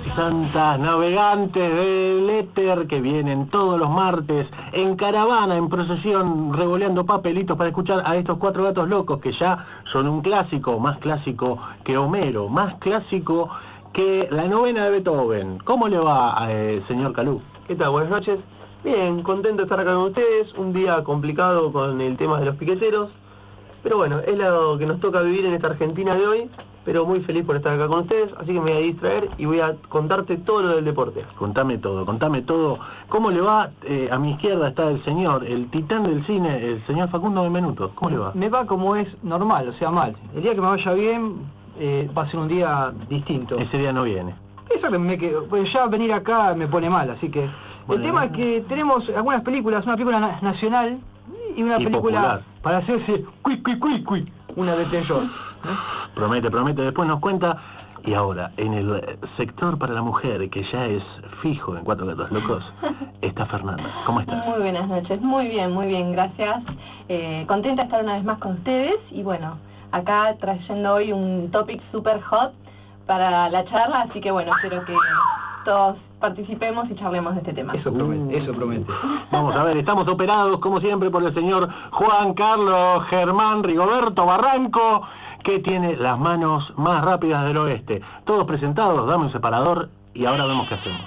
santas navegantes del éter que vienen todos los martes en caravana, en procesión, revoleando papelitos para escuchar a estos cuatro gatos locos que ya son un clásico, más clásico que Homero, más clásico que la novena de Beethoven. ¿Cómo le va, señor Calú? ¿Qué tal? Buenas noches. Bien, contento de estar acá con ustedes. Un día complicado con el tema de los piqueteros, pero bueno, es lo que nos toca vivir en esta Argentina de hoy. Pero muy feliz por estar acá con ustedes, así que me voy a distraer y voy a contarte todo lo del deporte. Contame todo, contame todo. ¿Cómo le va? A mi izquierda está el señor, el titán del cine, el señor Facundo Benvenuto. ¿Cómo le va? Me va como es normal, o sea, mal. El día que me vaya bien va a ser un día distinto. Ese día no viene. Eso que pues ya venir acá me pone mal, así que... Bueno, el tema es que tenemos algunas películas, una película nacional y una película popular, para hacerse cui, una de terror. Promete, después nos cuenta. Y ahora, en el sector para la mujer, que ya es fijo en Cuatro Gatos Locos, está Fernanda. ¿Cómo estás? Muy buenas noches, muy bien, gracias. Contenta de estar una vez más con ustedes y bueno, acá trayendo hoy un topic super hot para la charla, así que bueno, espero que todos participemos y charlemos de este tema. Eso promete. Vamos a ver, estamos operados como siempre por el señor Juan Carlos Germán Rigoberto Barranco, que tiene las manos más rápidas del oeste. Todos presentados, dame un separador y ahora vemos qué hacemos.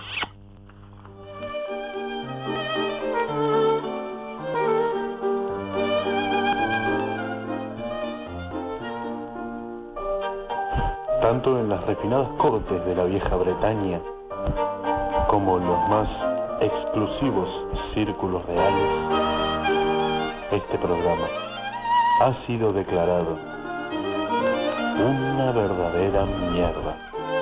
Tanto en las refinadas cortes de la vieja Bretaña como en los más exclusivos círculos reales, este programa ha sido declarado una verdadera mierda.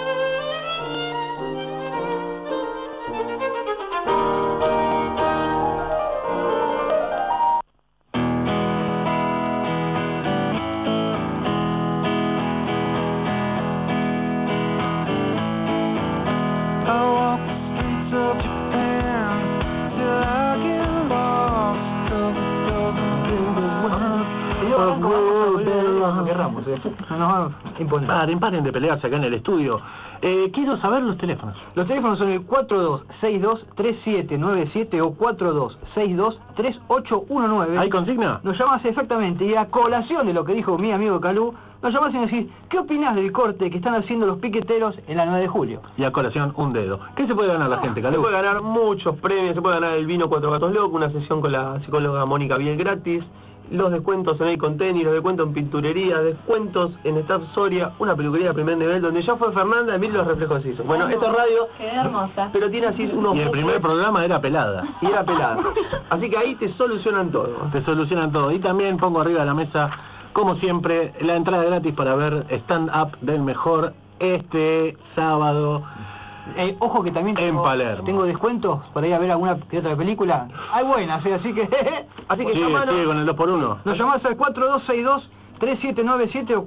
Paren de pelearse acá en el estudio. Quiero saber los teléfonos. Los teléfonos son el 4262-3797 o 4262-3819. ¿Hay consigna? Nos llamás exactamente, y a colación de lo que dijo mi amigo Calú, nos llamás y nos decís, ¿qué opinás del corte que están haciendo los piqueteros en la 9 de julio? Y a colación, un dedo. ¿Qué se puede ganar la gente, Calú? Se puede ganar muchos premios, se puede ganar el vino Cuatro Gatos Locos, una sesión con la psicóloga Mónica Biel gratis, los descuentos en El Conteni, los descuentos en pinturería, descuentos en Staff Soria, una peluquería de primer nivel, donde ya fue Fernanda, mira los reflejos que hizo. Bueno, esta es radio, qué hermosa, pero tiene así unos... Y el primer programa era pelada. Y era pelada. Así que ahí te solucionan todo. Te solucionan todo. Y también pongo arriba de la mesa, como siempre, la entrada gratis para ver stand-up del mejor este sábado. Ojo que también tengo descuentos para ir a ver alguna que otra película. Hay buenas, así que llamanos. Sí, con el 2x1. Nos llamás al 4262-3797 o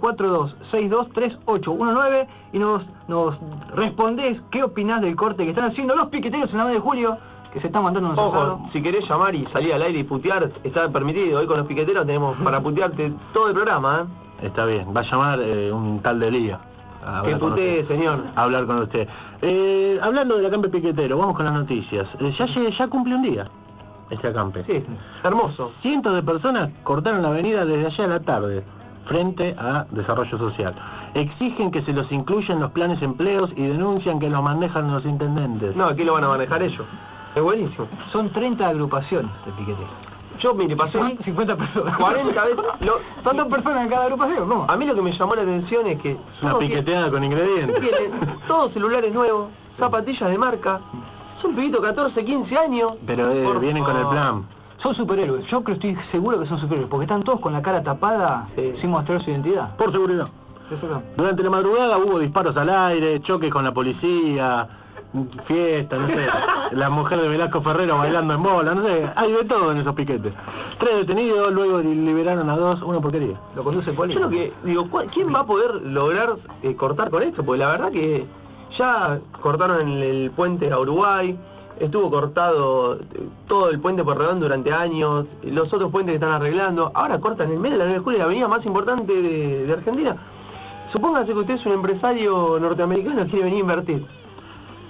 4262-3819 y nos respondés qué opinás del corte que están haciendo los piqueteros en la 9 de julio, que se están mandando nosotros. Ojo, si querés llamar y salir al aire y putear, está permitido. Hoy con los piqueteros tenemos para putearte todo el programa, Está bien, va a llamar un tal de Lía. Que putee, señor. A hablar con usted. Hablando del acampe piquetero, vamos con las noticias. Ya cumple un día este acampe. Sí, hermoso. Cientos de personas cortaron la avenida desde ayer a la tarde, frente a Desarrollo Social. Exigen que se los incluya en los planes empleos y denuncian que los manejan los intendentes. No, aquí lo van a manejar ellos. Es buenísimo. Son 30 agrupaciones de piqueteros. Yo, mire, pasé 50 personas. 40 veces. Son 2 personas en cada agrupación, ¿cómo? A mí lo que me llamó la atención es que... Una piqueteada con ingredientes. Tienen todos celulares nuevos, zapatillas de marca. Son pibitos 14, 15 años. Pero vienen con el plan. Son superhéroes. Yo creo, estoy seguro que son superhéroes, porque están todos con la cara tapada, sin mostrar su identidad. Por seguridad. Durante la madrugada hubo disparos al aire, choques con la policía, fiesta, no sé, la mujer de Velasco Ferrero bailando en bola, no sé, hay de todo en esos piquetes. 3 detenidos, luego liberaron a 2, una porquería. Lo conduce policía. Yo lo que digo, ¿quién va a poder lograr cortar con esto? Porque la verdad que ya cortaron el puente a Uruguay, estuvo cortado todo el puente por Redón durante años, los otros puentes que están arreglando, ahora cortan en medio de la 9 de julio, la avenida más importante de Argentina. Supóngase que usted es un empresario norteamericano y quiere venir a invertir.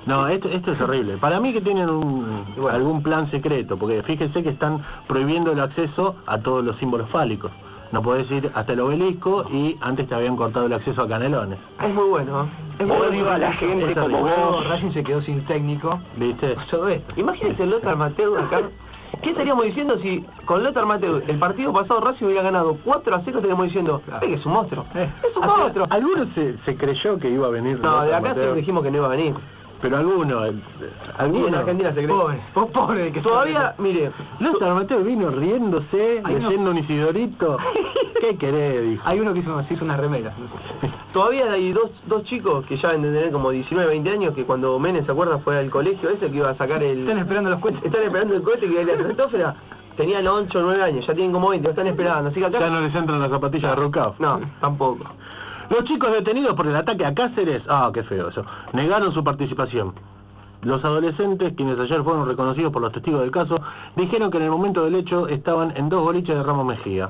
No, esto es horrible. Para mí que tienen algún plan secreto, porque fíjense que están prohibiendo el acceso a todos los símbolos fálicos. No podés ir hasta el obelisco y antes te habían cortado el acceso a Canelones. Es muy bueno. Es muy Odio a la gente como vos. Racing se quedó sin técnico. ¿Viste? Todo esto. Imagínate Lothar Matthäus acá. ¿Qué estaríamos diciendo si con Lothar Matthäus el partido pasado Racing hubiera ganado 4-0? Estaríamos diciendo, que es un monstruo. Es un monstruo. Algunos se creyó que iba a venir. No, de Lothar acá Matthäus, siempre dijimos que no iba a venir. pero algunos Y en Argentina se cree. Pobre, que Todavía, mire, Lothar Matthäus vino riéndose, Hay uno- leyendo un Isidorito. ¿Qué querés? Dijo. Hay uno que se hizo una remera. todavía hay dos chicos que ya deben tener como 19, 20 años que cuando Menem, ¿se acuerda? Fue al colegio ese que iba a sacar el... Están esperando los cohetes. Están esperando el cohete que iba a ir a Cristófera. Tenían 8 o 9 años, ya tienen como 20, lo están esperando. Así que acá... Ya no les entran las zapatillas de Rucao. No, tampoco. Los chicos detenidos por el ataque a Cáceres, qué feo eso, negaron su participación. Los adolescentes, quienes ayer fueron reconocidos por los testigos del caso, dijeron que en el momento del hecho estaban en 2 boliches de Ramos Mejía.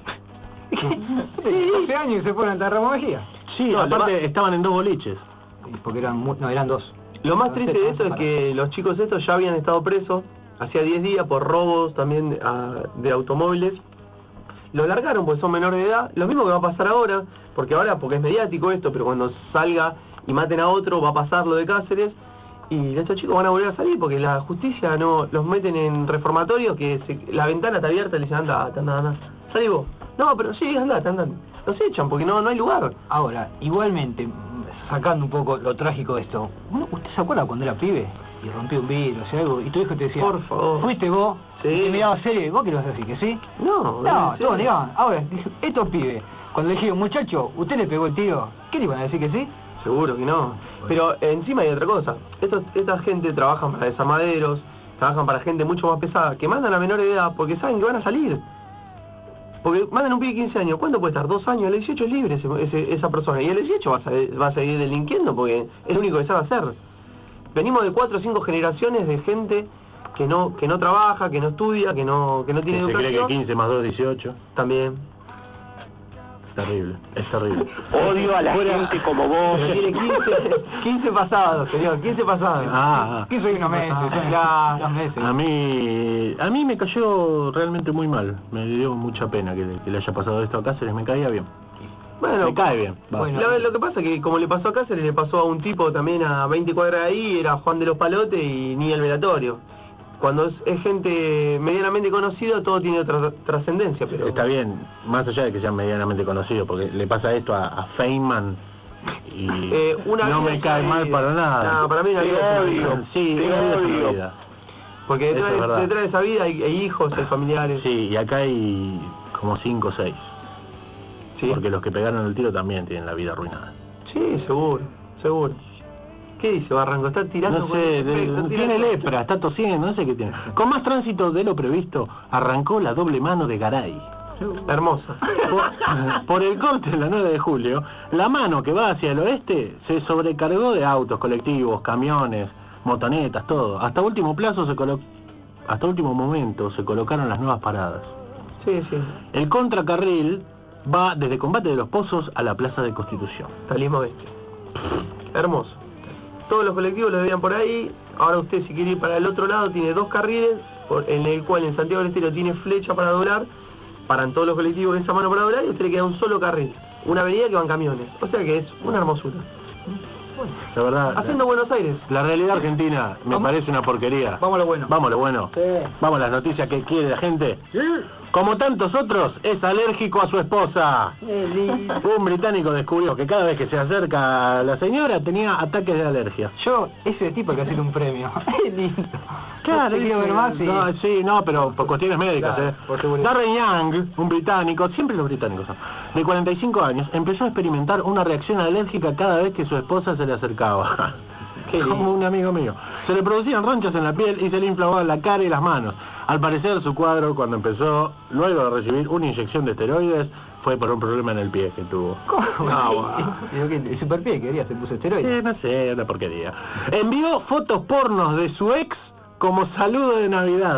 12 años y se fueron hasta Ramos Mejía. Sí, No, aparte estaban en 2 boliches. Porque eran dos. Lo más triste de eso es que los chicos estos ya habían estado presos hacía 10 días por robos también de automóviles. Los largaron porque son menores de edad. Lo mismo que va a pasar ahora, porque es mediático esto, pero cuando salga y maten a otro va a pasar lo de Cáceres. Y estos chicos van a volver a salir porque la justicia no los meten en reformatorios que la ventana está abierta y le dicen anda, salí vos. No, pero sí, andate. Los echan porque no hay lugar. Ahora, igualmente, sacando un poco lo trágico de esto, ¿usted se acuerda cuando era pibe y rompió un vidrio o algo y tu hijo te decía, Por favor. fuiste vos? Sí. Y te miraba serio, ¿vos qué le vas a decir? ¿Que sí? No, No, sí. todos negaban. Ahora, estos pibes, cuando le dijeron, muchacho, ¿usted le pegó el tiro? ¿Qué le iban a decir que sí? Seguro que no. Pero encima hay otra cosa. Esta gente trabajan para desarmaderos, trabajan para gente mucho más pesada, que mandan a menores de edad porque saben que van a salir. Porque mandan un pibe de 15 años, ¿cuánto puede estar? 2 años, el 18 es libre esa persona. Y el 18 va a seguir delinquiendo porque es lo único que sabe hacer. Venimos de 4 o 5 generaciones de gente que no trabaja, que no estudia, que no tiene Se educación. cree que 15 más 2 18. También. Es terrible. Odio a la gente como vos. Pero tiene 15 pasados, señor, 15 pasados. ¿Qué soy unos meses? Ya. 2 meses. A mí me cayó realmente muy mal. Me dio mucha pena que le haya pasado esto a Cáceres. Me caía bien. Bueno, Me cae bien. va. Bueno. lo que pasa es que como le pasó a Cáceres, le pasó a un tipo también a 20 cuadras de ahí, era Juan de los Palotes y ni el velatorio. Cuando es gente medianamente conocida, todo tiene otra trascendencia, pero... Está bien, más allá de que sean medianamente conocidos, porque le pasa esto a Feynman y una no vida me cae ya mal de- para nada. No, para mí una Te vida es una odio. vida. Sí, Te una vida es una odio. vida. Porque Eso es verdad. detrás de esa vida hay hijos, hay familiares. Sí, y acá hay como 5 o 6. Sí. Porque los que pegaron el tiro también tienen la vida arruinada. Sí, seguro. ¿Qué dice Barranco? ¿Está tirando? No con sé, el efecto? ¿Está tiene tirando? lepra, está tosiendo, no sé qué tiene. Con más tránsito de lo previsto, arrancó la doble mano de Garay. Hermosa. Por el corte de la 9 de julio, la mano que va hacia el oeste se sobrecargó de autos, colectivos, camiones, motonetas, todo. Hasta último momento se colocaron las nuevas paradas. Sí. El contracarril va desde Combate de los Pozos a la Plaza de Constitución. Talismo Bestia. Hermoso. Todos los colectivos lo veían por ahí. Ahora usted, si quiere ir para el otro lado, tiene 2 carriles, en el cual en Santiago del Estero tiene flecha para doblar. Paran todos los colectivos en esa mano para doblar y a usted le queda un solo carril. Una avenida que van camiones. O sea que es una hermosura. La verdad, Haciendo Buenos Aires. la realidad argentina me parece una porquería. Vamos a lo bueno. Vamos a lo bueno. Sí. Vamos a las noticias que quiere la gente. Como tantos otros, es alérgico a su esposa. Un británico descubrió que cada vez que se acerca a la señora tenía ataques de alergia. Yo, ese tipo hay que hacerle un premio. Es lindo. Claro, Te quiero ver más y... no, sí, no, pero por cuestiones médicas, Claro, por seguridad. Darren Young, un británico, siempre los británicos son, de 45 años, empezó a experimentar una reacción alérgica cada vez que su esposa se le acercaba. Como un amigo mío. Se le producían ronchas en la piel y se le inflamaban la cara y las manos. Al parecer su cuadro, cuando empezó, luego de recibir una inyección de esteroides, fue por un problema en el pie que tuvo. ¿Cómo? No, Digo que el superpie quería, se puso esteroide. no sé, una porquería. Envió fotos pornos de su ex como saludo de Navidad.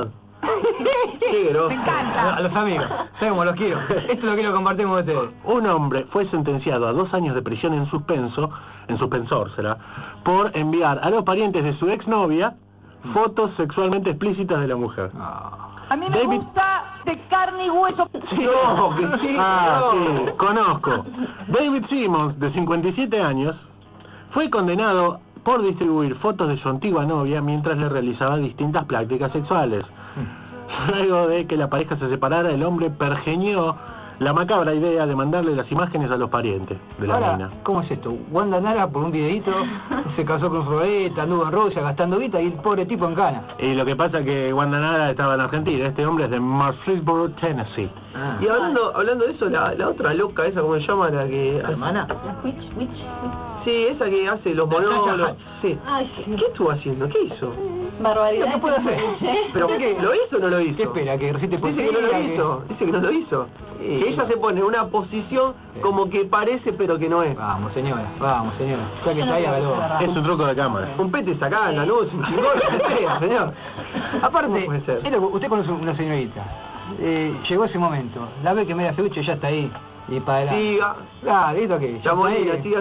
Qué grosso. Me encanta. A los amigos. ¿Sabes cómo los quiero? Esto es lo que lo compartimos de ustedes. Un hombre fue sentenciado a 2 años de prisión en suspensor será, por enviar a los parientes de su exnovia fotos sexualmente explícitas de la mujer. A mí me David- gusta de carne y hueso. No, que sí. Sí, conozco. David Simmons, de 57 años, fue condenado por distribuir fotos de su antigua novia mientras le realizaba distintas prácticas sexuales. Luego de que la pareja se separara, el hombre pergeñó la macabra idea de mandarle las imágenes a los parientes de la Ahora, mina. ¿cómo es esto? Wanda Nara, por un videito, se casó con Floreta, anduvo en Rusia gastando guita y el pobre tipo en cana. Y lo que pasa es que Wanda Nara estaba en Argentina. Este hombre es de Murfreesboro, Tennessee. Y hablando de eso, la otra loca esa, ¿cómo se llama? La que... ¿Hermana? La Witch. Sí, esa que hace los Natasha monólogos. Hutch. Sí. Ay, sí. ¿Qué estuvo haciendo? ¿Qué hizo? Barbaridad. ¿Qué puede hacer? ¿Pero ¿Qué? lo hizo o no lo hizo? ¿Qué espera? ¿Que recite Dice poesía? que no lo que- hizo. Dice que no lo hizo. Que ella se pone en una posición como que parece pero que no es. Vamos, señora. Ya que Yo no está ahí, creo que hágalo. sea verdad. Es un truco de cámara. Un pete sacada en la luz, un chingón, lo que sea, señor. Aparte, ¿Cómo puede ser? usted conoce una señorita. Llegó ese momento. La ve que media feucha y ya está ahí. Y para adelante. Siga. Ah, listo que. Ya molina, siga.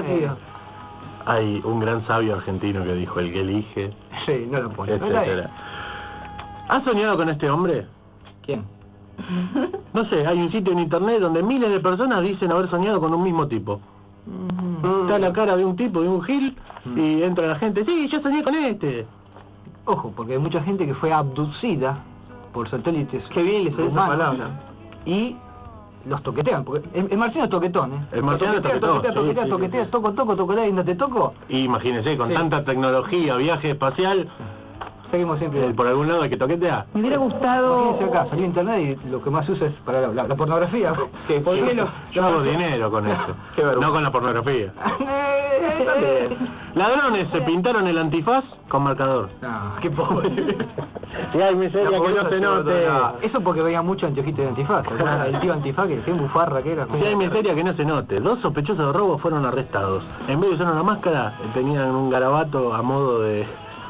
Hay un gran sabio argentino que dijo, el que elige, Sí, no lo pone. Pero está etcétera. ahí. ¿Has soñado con este hombre? ¿Quién? No sé, hay un sitio en internet donde miles de personas dicen haber soñado con un mismo tipo. Está la cara de un tipo, de un gil, y entra la gente, sí, yo soñé con este. Ojo, porque hay mucha gente que fue abducida por satélites. Qué bien le sale esa humanos palabra. Y los toquetean, porque el marciano es toquetón, ¿eh? El marciano es toquetón, sí, sí. Toquetea y no te toco. Y imagínese, con Sí. tanta tecnología, viaje espacial, Seguimos siempre. por algún lado hay que toquetear. Me hubiera gustado. Imagínense acá, salió internet y lo que más se usa es para la pornografía. ¿Qué? ¿Por qué no? Yo hago dinero con eso, Qué vergüenza. no con la pornografía. También. Ladrones se pintaron el antifaz con marcador. No, qué pobre. Y hay miseria La que no pobreza se se note. nota. Eso porque veía mucho anteojito de antifaz. El tío antifaz, que qué bufarra que era. Si hay miseria que no se note. 2 sospechosos de robo fueron arrestados. En vez de usar una máscara, tenían un garabato a modo de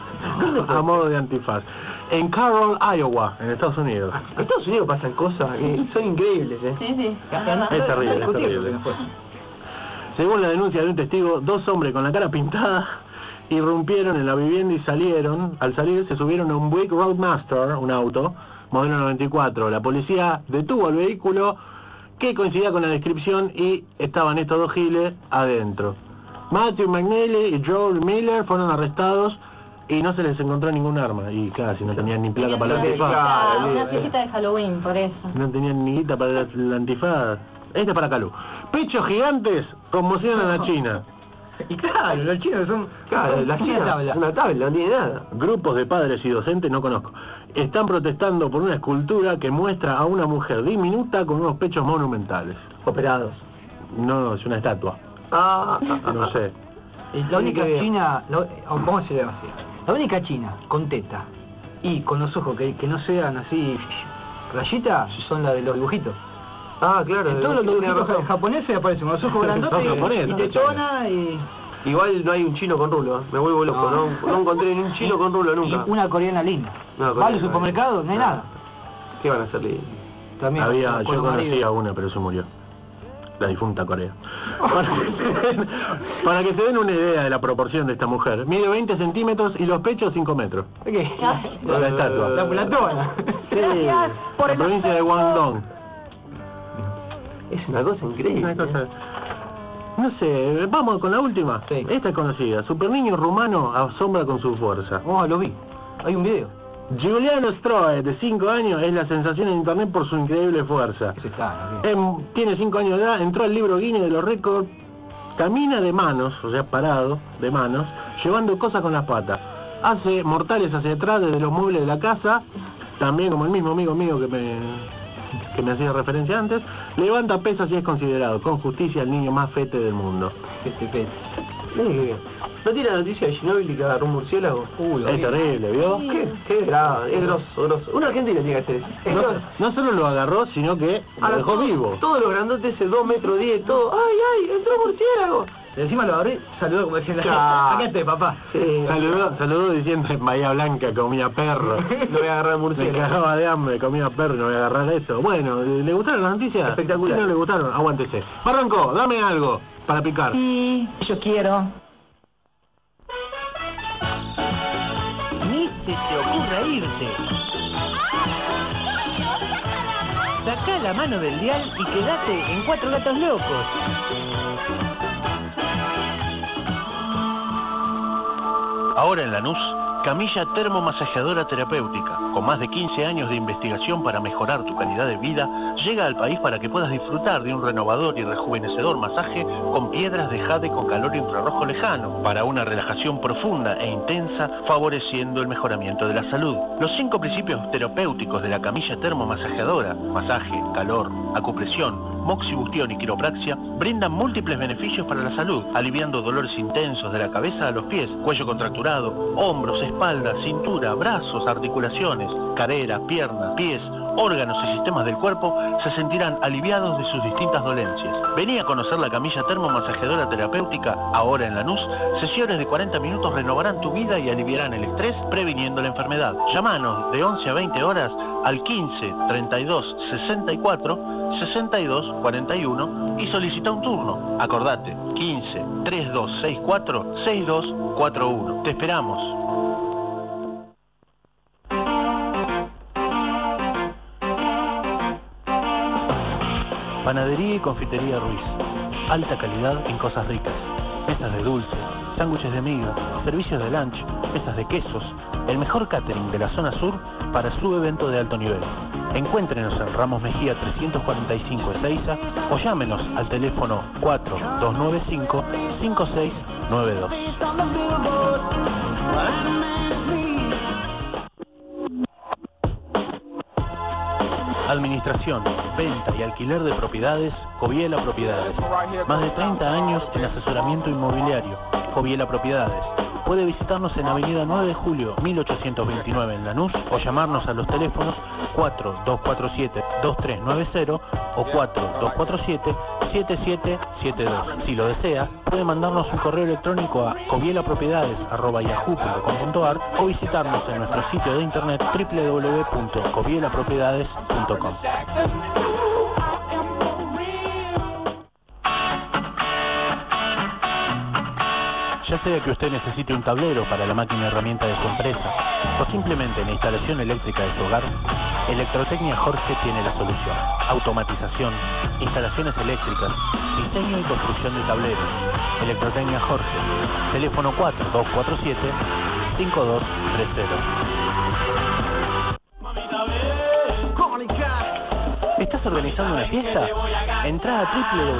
antifaz. En Carroll, Iowa, en Estados Unidos. En Estados Unidos pasan cosas que son increíbles, Sí, sí. Es terrible, es terrible. Según la denuncia de un testigo, 2 hombres con la cara pintada irrumpieron en la vivienda y salieron. Al salir se subieron a un Buick Roadmaster, un auto, modelo 94. La policía detuvo el vehículo que coincidía con la descripción y estaban estos 2 giles adentro. Matthew McNeely y Joel Miller fueron arrestados y no se les encontró ningún arma. Y claro, si no tenían ni plata para el antifaz. Claro, Una fiesta de Halloween, por eso. No tenían ni guita para el antifaz. Este es para Calú. Pechos gigantes conmocionan a China. Y claro, los chinos son. Claro, la una China tabla. es una tabla, no tiene nada. Grupos de padres y docentes, no conozco, están protestando por una escultura que muestra a una mujer diminuta con unos pechos monumentales. Operados. No, es una estatua. No sé. La única que ver. china, vamos a decirlo así, la única china con teta y con los ojos que no sean así rayitas son las de los dibujitos. Claro. En todos los tiene dibujitos razón. japoneses aparecen con los ojos grandotes Son japoneses, y ¿no? techona y Igual no hay un chino con rulo, me vuelvo loco. No encontré ni un chino con rulo nunca. una coreana linda. Una Va coreana al supermercado, no hay nada. ¿Qué van a hacerle? También Yo con los conocí maridos. a una, pero se murió. La difunta Corea. Para que se den una idea de la proporción de esta mujer, mide 20 centímetros y los pechos 5 metros. ¿Qué? La estatua. La platona. Sí, Gracias por la el provincia de Guangdong. Es una cosa increíble. Una cosa- No sé, vamos con la última. Sí. Esta es conocida. Super niño rumano asombra con su fuerza. Oh, lo vi. Hay un video. Giuliano Stroe, de 5 años, es la sensación en internet por su increíble fuerza. Ese está, ¿no? Tiene 5 años de edad, entró al libro Guinness de los récords, camina de manos, o sea, parado, de manos, llevando cosas con las patas. Hace mortales hacia atrás desde los muebles de la casa, también como el mismo amigo mío que me hacía referencia antes, levanta pesas y es considerado, con justicia, el niño más fete del mundo. Este pez. ¿No tiene la noticia de Ginóbili que agarró un murciélago? Lo Es vi. terrible, ¿vio? Qué grave, es grosso. Un argentino tiene que hacer eso. No solo lo agarró, sino que lo dejó vivo. Todos los grandotes, ese 2 metros 10, todo. ¡Ay, entró murciélago! Encima lo abrí, saludó como diciendo, Ah. acá estoy, papá. Sí. Saludó diciendo en Bahía Blanca comía perro. No voy a agarrar Me murciélago. cagaba de hambre, comía perro, no voy a agarrar eso. Bueno, ¿le gustaron las noticias? Espectacular. Si no le gustaron, aguántese. Barranco, dame algo para picar. Sí, yo quiero. Ni se te ocurra irte. Sacá la mano del dial y quédate en Cuatro Gatos Locos. Ahora en Lanús, camilla termomasajeadora terapéutica, con más de 15 años de investigación para mejorar tu calidad de vida, llega al país para que puedas disfrutar de un renovador y rejuvenecedor masaje con piedras de jade con calor infrarrojo lejano, para una relajación profunda e intensa, favoreciendo el mejoramiento de la salud. Los 5 principios terapéuticos de la camilla termomasajeadora, masaje, calor, acupresión, moxibustión y quiropraxia, brindan múltiples beneficios para la salud, aliviando dolores intensos de la cabeza a los pies, cuello contracturado, hombros, espalda, cintura, brazos, articulaciones, cadera, piernas, pies, órganos y sistemas del cuerpo se sentirán aliviados de sus distintas dolencias. Vení a conocer la camilla termomasajeadora terapéutica, ahora en Lanús. Sesiones de 40 minutos renovarán tu vida y aliviarán el estrés, previniendo la enfermedad. Llámanos de 11 a 20 horas al 15 32 64 62 41 y solicita un turno. Acordate, 15 32 64 62 41. Te esperamos. Panadería y confitería Ruiz. Alta calidad en cosas ricas. Mesas de dulce, sándwiches de miga, servicios de lunch, mesas de quesos. El mejor catering de la zona sur para su evento de alto nivel. Encuéntrenos en Ramos Mejía 345 Ezeiza o llámenos al teléfono 4295-5692. Administración, venta y alquiler de propiedades, Coviela Propiedades. Más de 30 años en asesoramiento inmobiliario, Coviela Propiedades. Puede visitarnos en Avenida 9 de Julio, 1829 en Lanús o llamarnos a los teléfonos 4247-2390 o 4247-7772. Si lo desea, puede mandarnos un correo electrónico a covielapropiedades@yahoo.com.ar o visitarnos en nuestro sitio de internet www.covielapropiedades.com. Ya sea que usted necesite un tablero para la máquina herramienta de su empresa o simplemente la instalación eléctrica de su hogar, Electrotecnia Jorge tiene la solución. Automatización, instalaciones eléctricas, diseño y construcción de tableros. Electrotecnia Jorge, teléfono 4247-5230. ¿Estás organizando una fiesta? Entrá a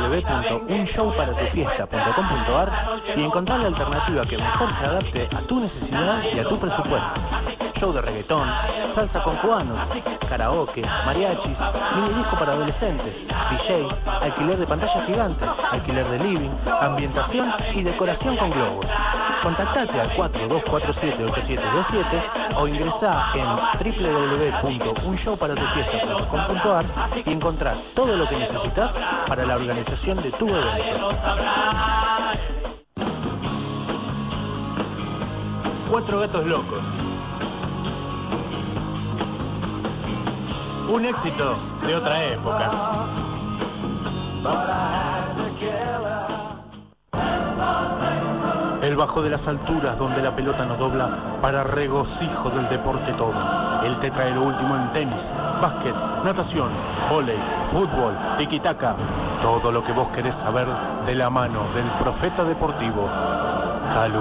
www.unshowparatufiesta.com.ar y encontrá la alternativa que mejor se adapte a tu necesidad y a tu presupuesto. Show de reggaetón, salsa con cubanos, karaoke, mariachis, mini disco para adolescentes, DJ, alquiler de pantallas gigantes, alquiler de living, ambientación y decoración con globos. Contactate al 4247-8727 o ingresá en www.unshowparatufiesta.com.ar y encontrás todo lo que necesitas para la organización de tu evento. Cuatro Gatos Locos. Un éxito de otra época. El bajo de las alturas donde la pelota no dobla para regocijo del deporte todo. Él te trae lo último en tenis, básquet, natación, vóley, fútbol, tiki-taka. Todo lo que vos querés saber de la mano del profeta deportivo, Calú.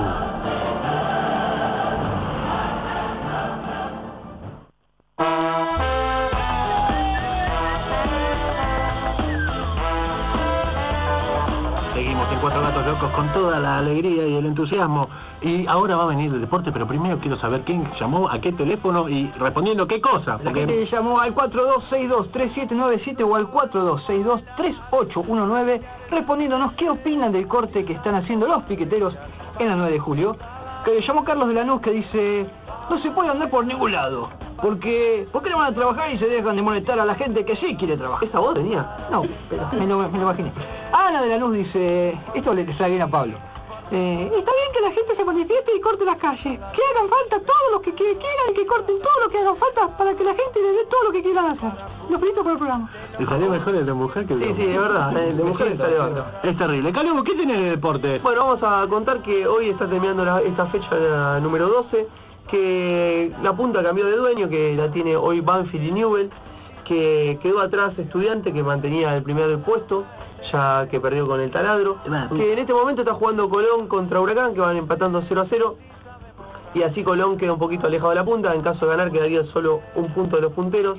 Seguimos en Cuatro Gatos Locos con toda la alegría y el entusiasmo. Y ahora va a venir el deporte, pero primero quiero saber quién llamó, a qué teléfono y respondiendo qué cosa. La gente llamó al 4262-3797 o al 4262-3819 respondiéndonos qué opinan del corte que están haciendo los piqueteros en la 9 de julio. Que llamó Carlos de Lanús que dice: no se puede andar por ningún lado. ¿Por qué no van a trabajar y se dejan de molestar a la gente que sí quiere trabajar? ¿Esa voz tenía? No, pero me lo imaginé. Ana de la Luz dice, esto le sale bien a Pablo. Está bien que la gente se manifieste y corte las calles, que hagan falta todos los que quieran y que corten todo lo que hagan falta para que la gente le dé todo lo que quieran hacer. Los felicito por el programa. Le salió mejor el de mujer que el de Sí, es verdad, el de mujer sale bárbaro. Es terrible. Calvo, ¿qué tenés de deporte? Bueno, vamos a contar que hoy está terminando esta fecha la número 12, que la punta cambió de dueño, que la tiene hoy Banfield y Newell, que quedó atrás Estudiante, que mantenía el primer puesto, ya que perdió con el Taladro, que en este momento está jugando Colón contra Huracán, que van empatando 0-0, y así Colón queda un poquito alejado de la punta, en caso de ganar quedaría solo un punto de los punteros.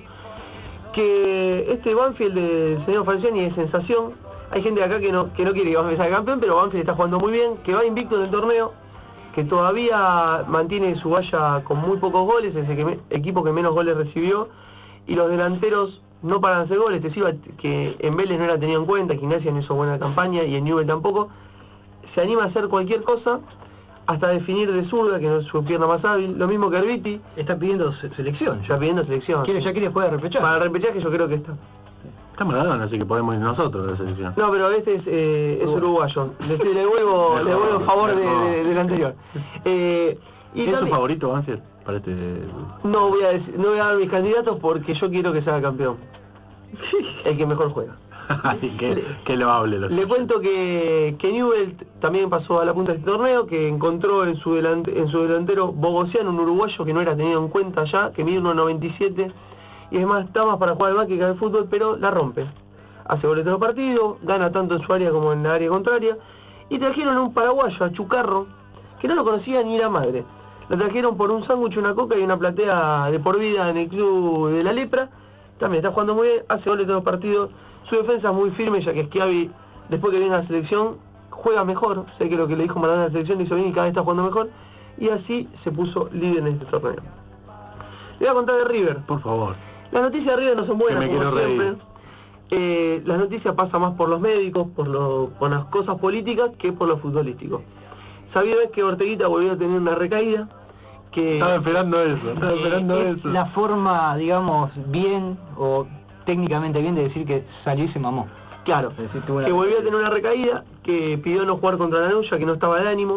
Que este Banfield del señor Falcioni es sensación. Hay gente de acá que no quiere que Banfield sea campeón, pero Banfield está jugando muy bien, que va invicto en el torneo, que todavía mantiene su valla con muy pocos goles, es el equipo que menos goles recibió, y los delanteros no paran de hacer goles. Te Silva, que en Vélez no era tenido en cuenta, Gimnasia no hizo buena campaña, y en Newell tampoco, se anima a hacer cualquier cosa, hasta definir de zurda, que no es su pierna más hábil. Lo mismo que Arbiti. Está pidiendo selección. Ya pidiendo selección. Ya quiere jugar de repechaje. Para el repechaje yo creo que está. Está Maradona, así que podemos ir nosotros de la selección. No, pero este es uruguayo. Le devuelvo favor del anterior. ¿Es tu también, favorito, Banfield, para este...? no voy a dar mis candidatos porque yo quiero que sea campeón. El que mejor juega. que lo hable. Le cuento que Newell también pasó a la punta de este torneo, que encontró en su delantero Bogosian, un uruguayo que no era tenido en cuenta ya, que mide 1.97, y es más, está más para jugar al básquet que al fútbol, pero la rompe. Hace goles todos los partidos, gana tanto en su área como en la área contraria, y trajeron a un paraguayo, a Chucarro, que no lo conocía ni la madre. Lo trajeron por un sándwich, una coca y una platea de por vida en el club de La Lepra. También está jugando muy bien, hace goles todos los partidos. Su defensa es muy firme, ya que Schiavi, después que viene a la selección, juega mejor. Sé que lo que le dijo Maradona a la selección le hizo bien y cada vez está jugando mejor. Y así se puso líder en este torneo. Le voy a contar de River. Por favor. Las noticias de River no son buenas, Que me como quiero siempre. Las noticias pasan más por los médicos, por las cosas políticas, que por lo futbolístico. Sabido es que Orteguita volvió a tener una recaída. Que Estaba esperando eso. La forma, digamos, bien o técnicamente bien de decir que salió y se mamó. Claro, Es decir, tuvo que volvió a tener una recaída, que pidió no jugar contra Lanús, ya que no estaba de ánimo.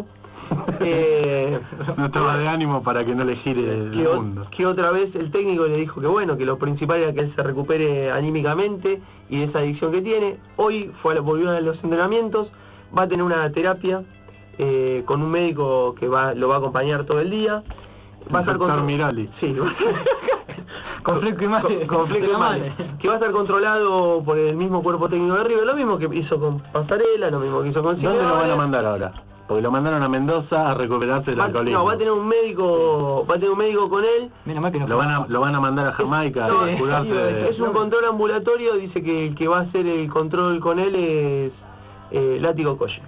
No estaba de ánimo para que no le gire el mundo. Que otra vez el técnico le dijo que bueno, que lo principal era que él se recupere anímicamente y de esa adicción que tiene. Hoy volvió a los entrenamientos, va a tener una terapia con un médico que lo va a acompañar todo el día. Va a estar Mirali. Sí, Conflicto y mate. conflicto y mate. Que va a estar controlado por el mismo cuerpo técnico de River, lo mismo que hizo con Pasarela, lo mismo que hizo con ¿Dónde Simeone. lo van a mandar ahora? Porque lo mandaron a Mendoza a recuperarse del alcoholismo. No, va a tener un médico con él. Menos mal que no Lo van a mandar a Jamaica No, a curarse de... es un control ambulatorio, dice que el que va a hacer el control con él es Látigo Colle.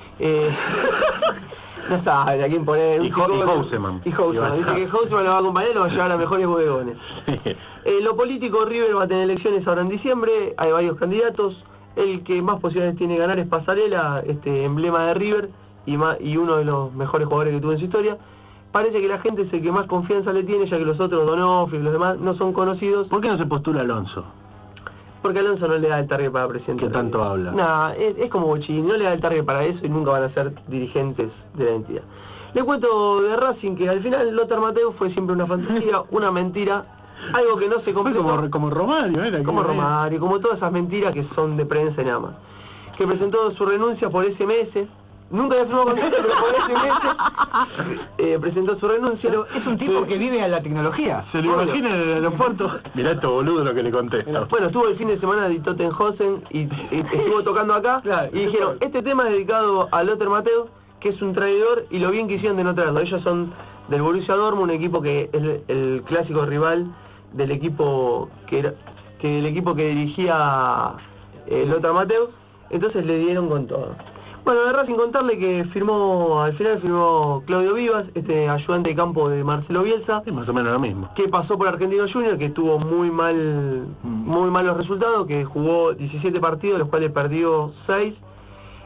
No sabe a quién poner. Y Houseman. Y Houseman. Dice que Houseman lo va a acompañar y lo va a llevar a mejores bodegones. Lo político, River va a tener elecciones ahora en diciembre, hay varios candidatos. El que más posibilidades tiene de ganar es Pasarela, este emblema de River y uno de los mejores jugadores que tuvo en su historia. Parece que la gente es el que más confianza le tiene, ya que los otros, Donofrio y los demás, no son conocidos. ¿Por qué no se postula Alonso? Porque Alonso no le da el target para presidente. ¿Qué tanto habla? Nah, es como Bochini, no le da el target para eso y nunca van a ser dirigentes de la entidad. Le cuento de Racing que al final Lothar Matthäus fue siempre una fantasía, una mentira, algo que no se completó. Fue como Romario, ¿era? Como Romario, como todas esas mentiras que son de prensa y nada más. Que presentó su renuncia por SMS. Nunca había firmado contrato, pero por SMS presentó su renuncia. Pero es un tipo que vive a la tecnología. ¿Se lo imagina en el aeropuerto? Mirá esto boludo lo que le contesto. Bueno, estuvo el fin de semana de Tottenhausen y estuvo tocando acá. Claro, y dijeron, este tema es dedicado a Lothar Matthäus, que es un traidor, y lo bien que hicieron de no traerlo. Ellos son del Borussia Dortmund, un equipo que es el clásico rival del equipo que dirigía Lothar Matthäus. Entonces le dieron con todo. Bueno, de Racing contarle que al final firmó Claudio Vivas, este ayudante de campo de Marcelo Bielsa. Es más o menos lo mismo. Que pasó por Argentino Junior, que tuvo muy malos resultados, que jugó 17 partidos, los cuales perdió 6.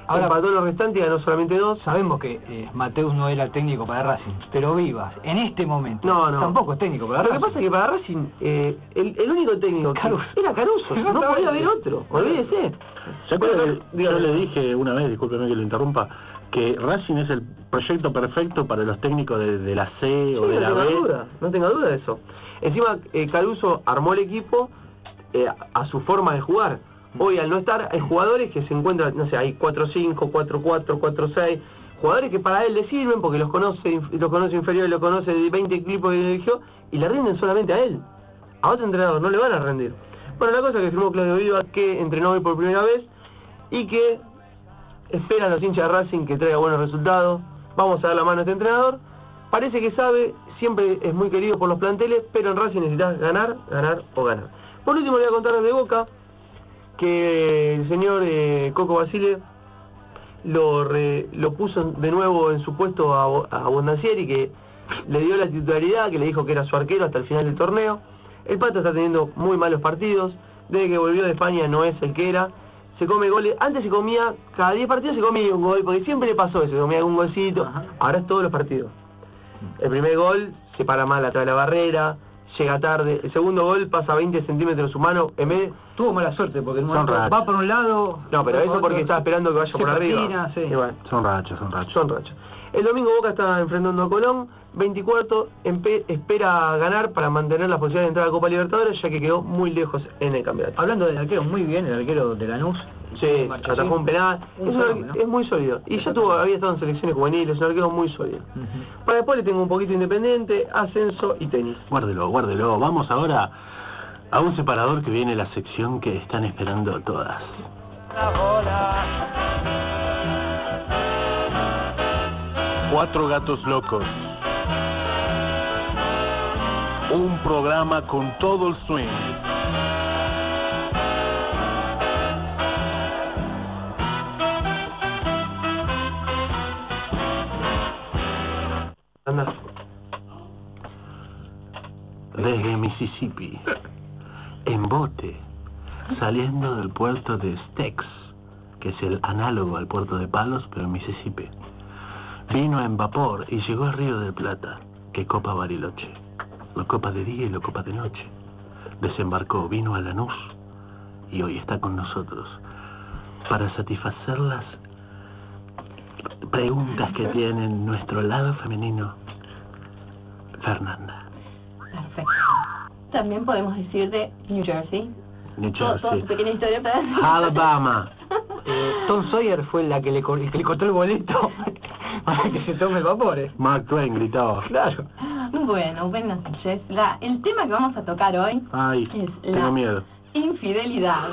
Ahora, empató los restantes y ganó solamente 2. sabemos que Mateus no era técnico para Racing, pero Vivas, en este momento, No. tampoco es técnico para Lo Racing. que pasa es que para Racing, el único técnico Caruso. era Caruso, no podía haber otro, olvídese. ¿Se acuerda que yo Dígame. le dije una vez, discúlpeme que lo interrumpa, que Racing es el proyecto perfecto para los técnicos de la C o Sí, de la B? no tenga duda de eso. Encima, Caruso armó el equipo a su forma de jugar. Hoy, al no estar, hay jugadores que se encuentran, no sé, hay 4-5, 4-4, 4-6, jugadores que para él le sirven porque los conoce inferiores, los conoce de 20 equipos que dirigió y le rinden solamente a él. A otro entrenador no le van a rendir. Bueno, la cosa es que firmó Claudio Vivas, que entrenó hoy por primera vez y que esperan los hinchas de Racing que traiga buenos resultados. Vamos a dar la mano a este entrenador. Parece que sabe, siempre es muy querido por los planteles, pero en Racing necesitas ganar, ganar o ganar. Por último le voy a contar de Boca que el señor Coco Basile lo puso de nuevo en su puesto a Bondancieri, que le dio la titularidad, que le dijo que era su arquero hasta el final del torneo. El Pato está teniendo muy malos partidos, desde que volvió de España no es el que era, se come goles, antes se comía, cada 10 partidos se comía un gol, porque siempre le pasó eso, se comía algún golcito, ahora es todos los partidos. El primer gol se para mal atrás de la barrera, llega tarde, el segundo gol pasa 20 centímetros su mano, en vez de... Tuvo mala suerte porque en un Son momento rachas. va por un lado... No, pero va eso por porque otro, estaba esperando que vaya se por arriba. patina, sí. Y bueno, Son rachos. son rachas. El domingo Boca está enfrentando a Colón, 24, espera ganar para mantener la posibilidad de entrar a la Copa Libertadores, ya que quedó muy lejos en el campeonato. Hablando del arquero, muy bien, el arquero de Lanús. Sí, Marchesín. atajó un penal, fenómeno. es muy sólido. Y ya había estado en selecciones juveniles, un arquero muy sólido. Ujú. Para después le tengo un poquito Independiente, Ascenso y tenis. Guárdelo. Vamos ahora a un separador que viene la sección que están esperando todas. Cuatro gatos locos. Un programa con todo el swing. Anda. Desde Mississippi, en bote, saliendo del puerto de Stex, que es el análogo al puerto de Palos, pero en Mississippi. Vino en vapor y llegó al Río de Plata, que copa Bariloche. Lo copa de día y lo copa de noche. Desembarcó, vino a Lanús y hoy está con nosotros para satisfacer las preguntas que tiene nuestro lado femenino, Fernanda. Perfecto. También podemos decir de New Jersey. New Todo Jersey. su pequeña historia para... Alabama. Tom Sawyer fue la que le cortó el boleto para que se tome el vapor. Mark Twain gritaba. Claro. Bueno, buenas noches. El tema que vamos a tocar hoy Ay, es tengo la miedo. infidelidad.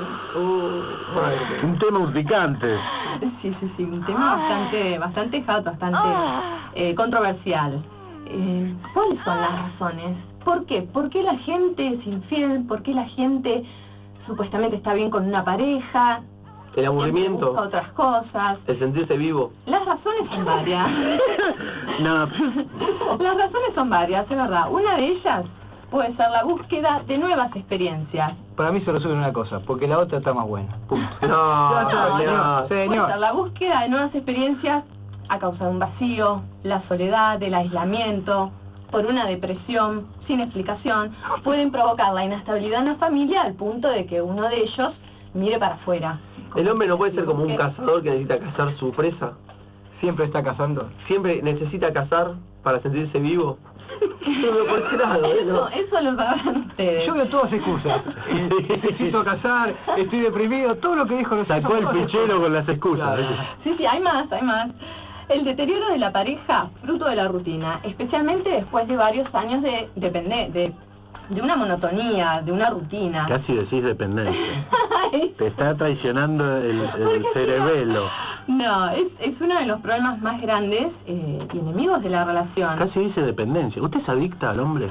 Un tema urticante. Sí, un tema bastante hot, bastante controversial. ¿Cuáles son las razones? ¿Por qué? ¿Por qué la gente es infiel? ¿Por qué la gente supuestamente está bien con una pareja? El aburrimiento, Busca otras cosas. el sentirse vivo. Las razones son varias. No, Las razones son varias, es verdad. Una de ellas puede ser la búsqueda de nuevas experiencias. Para mí se resuelve una cosa, porque la otra está más buena. Punto. No, no. Puede ser la búsqueda de nuevas experiencias a causa de un vacío, la soledad, el aislamiento, por una depresión sin explicación, pueden provocar la inestabilidad en la familia al punto de que uno de ellos mire para afuera. El hombre no puede ser como un cazador que necesita cazar su presa. Siempre está cazando. Siempre necesita cazar para sentirse vivo. Yo veo por ese lado, ¿no? Eso lo sabrán ustedes. Yo veo todas excusas. Necesito casar, estoy deprimido, todo lo que dijo los sacó el pichero con las excusas. Claro. Sí, hay más. El deterioro de la pareja, fruto de la rutina, especialmente después de varios años de una monotonía, de una rutina. Casi decís dependencia. Ay, Te está traicionando el porque cerebelo. No, es uno de los problemas más grandes y enemigos de la relación. Casi dice dependencia. ¿Usted es adicta al hombre?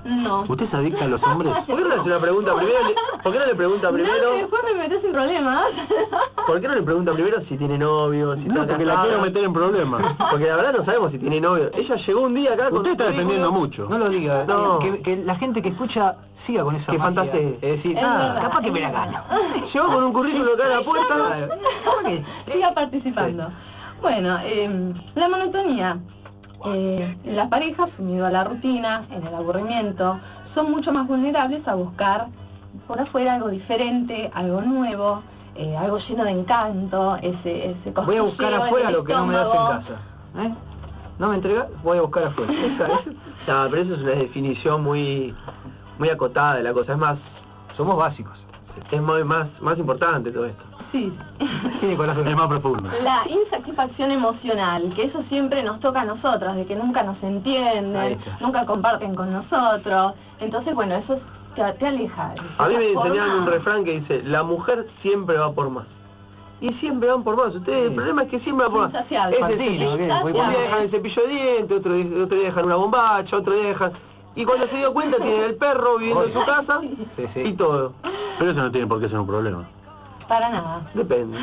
No. ¿Usted se adicta a los hombres? ¿Por qué no le hace una pregunta primero? ¿Por qué no le pregunta No, que primero? después me metes en problemas. ¿Por qué no le pregunta primero si tiene novio? Si No, está porque la casada? quiero meter en problemas. Porque la verdad no sabemos si tiene novio. Ella llegó un día acá con Usted está su defendiendo currículum. mucho. No lo diga, No. que la gente que escucha siga con esa Que magia. fantasee. Es decir, Es verdad, capaz que es me la verdad. gano. Llegó con un currículum acá a la puerta. Capaz que- Siga participando. Bueno, la monotonía. Las parejas, sumido a la rutina, en el aburrimiento, son mucho más vulnerables a buscar por afuera algo diferente, algo nuevo, algo lleno de encanto, ese Voy a buscar cosquilleo en afuera el lo que no me das en estómago. casa. ¿Eh? ¿No me entregas? Voy a buscar afuera. No, pero eso es una definición muy acotada de la cosa. Es más, Somos básicos. es más importante todo esto. Sí. Tiene corazón. Es más profundo. La insatisfacción emocional, que eso siempre nos toca a nosotras, de que nunca nos Ahí entienden, está. nunca comparten con nosotros. Entonces, bueno, eso te aleja. A mí me De esa enseñaron forma- un refrán que dice, la mujer siempre va por más. Y siempre van por más. Ustedes, el problema es que siempre van por más. Insaciable. Es el Infantil, cepillo. ¿o qué? Voy Un día por- dejan el cepillo de dientes, otro día dejan una bombacha, otro día dejan... Y cuando se dio cuenta tienen el perro viviendo en su casa Sí, sí. y todo. Pero eso no tiene por qué ser un problema. Para nada. Depende.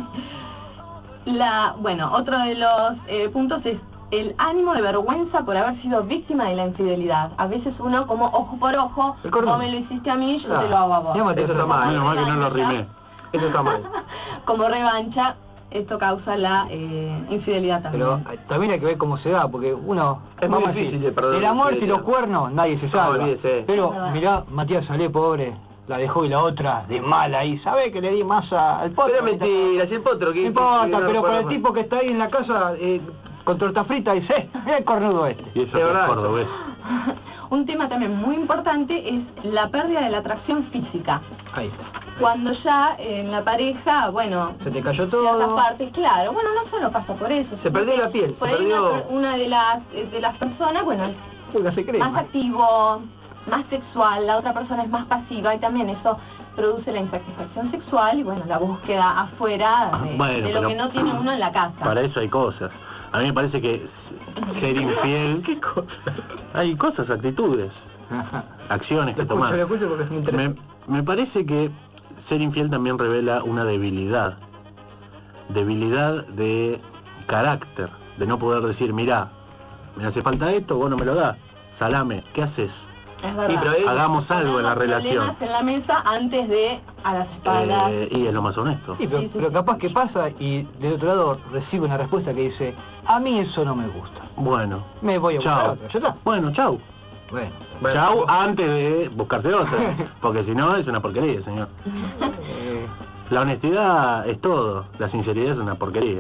Bueno, otro de los puntos es el ánimo de vergüenza por haber sido víctima de la infidelidad. A veces uno como ojo por ojo, El cornudo. vos me lo hiciste a mí, yo Ah, te lo hago a vos. llámate Eso otro. está mal. Menos mal que no lo rimé. Eso está mal. Como revancha, esto causa la infidelidad también. Pero también hay que ver cómo se da, porque uno... Es muy vamos a difícil decir, de perdonar el amor y infidelidad. los cuernos, nadie se No, salva. olvídese. Pero Es verdad. mirá, Matías Salé, pobre, la dejó y la otra de mala ahí. ¿Sabe que le di masa al potro? Pero es mentira, si el potro... No que importa, pero para el tipo que está ahí en la casa con torta frita dice, mira el cornudo este. Y eso De es verdad. cordobés. Un tema también muy importante es la pérdida de la atracción física. Ahí está. Cuando ya en la pareja, bueno, Se te cayó ciertas todo. partes, claro, bueno, no solo pasa por eso. Se perdió la piel, Por se ahí perdió... una de las personas, bueno, Porque se cree. más activo, más sexual, la otra persona es más pasiva y también eso produce la insatisfacción sexual y bueno, la búsqueda afuera Bueno, de lo pero que no tiene uno en la casa. Para eso hay cosas. A mí me parece que ser infiel... ¿Qué cosa? Hay cosas, actitudes, acciones que tomar. Lo escucho porque me interesa. Me parece que ser infiel también revela una debilidad. Debilidad de carácter. De no poder decir, mirá, me hace falta esto, vos no me lo das. Salame, ¿qué haces? Es verdad. Sí, pero él- Hagamos algo en la Poner los relación. problemas en la mesa antes de a las espaldas. Y es lo más honesto. Sí, pero, Sí, sí, pero sí. capaz que pasa y del otro lado recibe una respuesta que dice, a mí eso no me gusta. Bueno, Me voy a buscar chao. otra. ¿Ya está? Bueno, chau. Bueno. Bueno, Chau tampoco- antes de buscarse otra. Porque si no, es una porquería, señor. Eh, La honestidad es todo. La sinceridad es una porquería.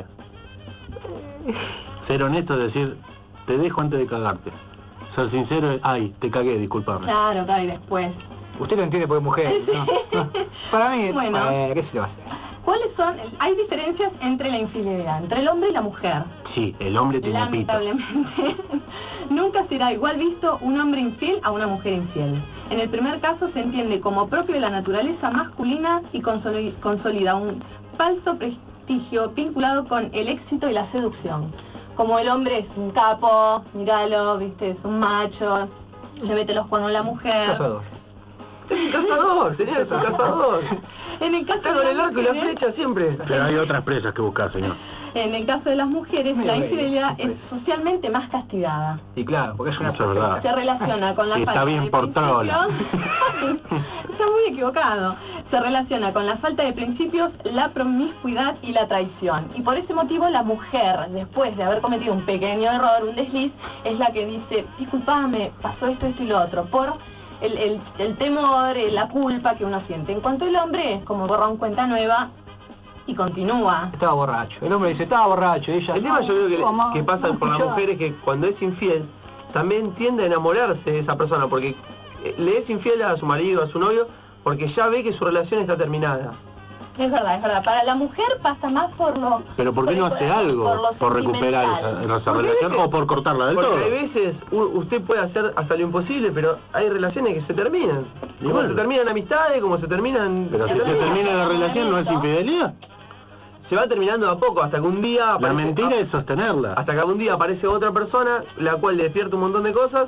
Ser honesto es decir, te dejo antes de cagarte. Ser sincero es, ay, te cagué, discúlpame. Claro, claro, y después. usted lo entiende porque es mujer. ¿no? No. Para mí, Bueno. ¿qué se le va a hacer? ¿Cuáles son? Hay diferencias entre la infidelidad, entre el hombre y la mujer. Sí, el hombre tiene pito. Lamentablemente, nunca será igual visto un hombre infiel a una mujer infiel. En el primer caso se entiende como propio de la naturaleza masculina y consolida un falso prestigio vinculado con el éxito y la seducción. Como el hombre es un capo, míralo, viste, es un macho, le mete los cuernos a la mujer. Cazador. Es un cazador, señor, es un cazador. En el caso Está de con las el arco y la mujeres- flecha siempre. Pero hay otras presas que buscar, señor. En el caso de las mujeres, Mira, la ve, infidelidad es pues. socialmente más castigada. Y claro, porque es una Eso es verdad. Se relaciona con la Sí, está falta bien de por trola. principios. Está muy equivocado. Se relaciona con la falta de principios, la promiscuidad y la traición. Y por ese motivo la mujer, después de haber cometido un pequeño error, un desliz, es la que dice, disculpame, pasó esto, esto y lo otro, por el temor, la culpa que uno siente. En cuanto el hombre es como borrón cuenta nueva y continúa. Estaba borracho. El hombre dice, estaba borracho. Y ella, El tema yo creo mamá, que pasa por las ya. mujeres que cuando es infiel también tiende a enamorarse de esa persona porque le es infiel a su marido, a su novio, porque ya ve que su relación está terminada. Es verdad, es verdad. Para la mujer pasa más por lo... Pero ¿por qué no hace algo lo por recuperar sentimental. esa Porque relación a veces- o por cortarla del Porque todo? hay veces usted puede hacer hasta lo imposible, pero hay relaciones que se terminan. Y Como bueno. se terminan amistades, como se terminan... Pero si se termina la relación, ¿no es infidelidad? Se va terminando de a poco, hasta que un día... La aparece- mentira es sostenerla. Hasta que un día aparece otra persona, la cual le despierta un montón de cosas,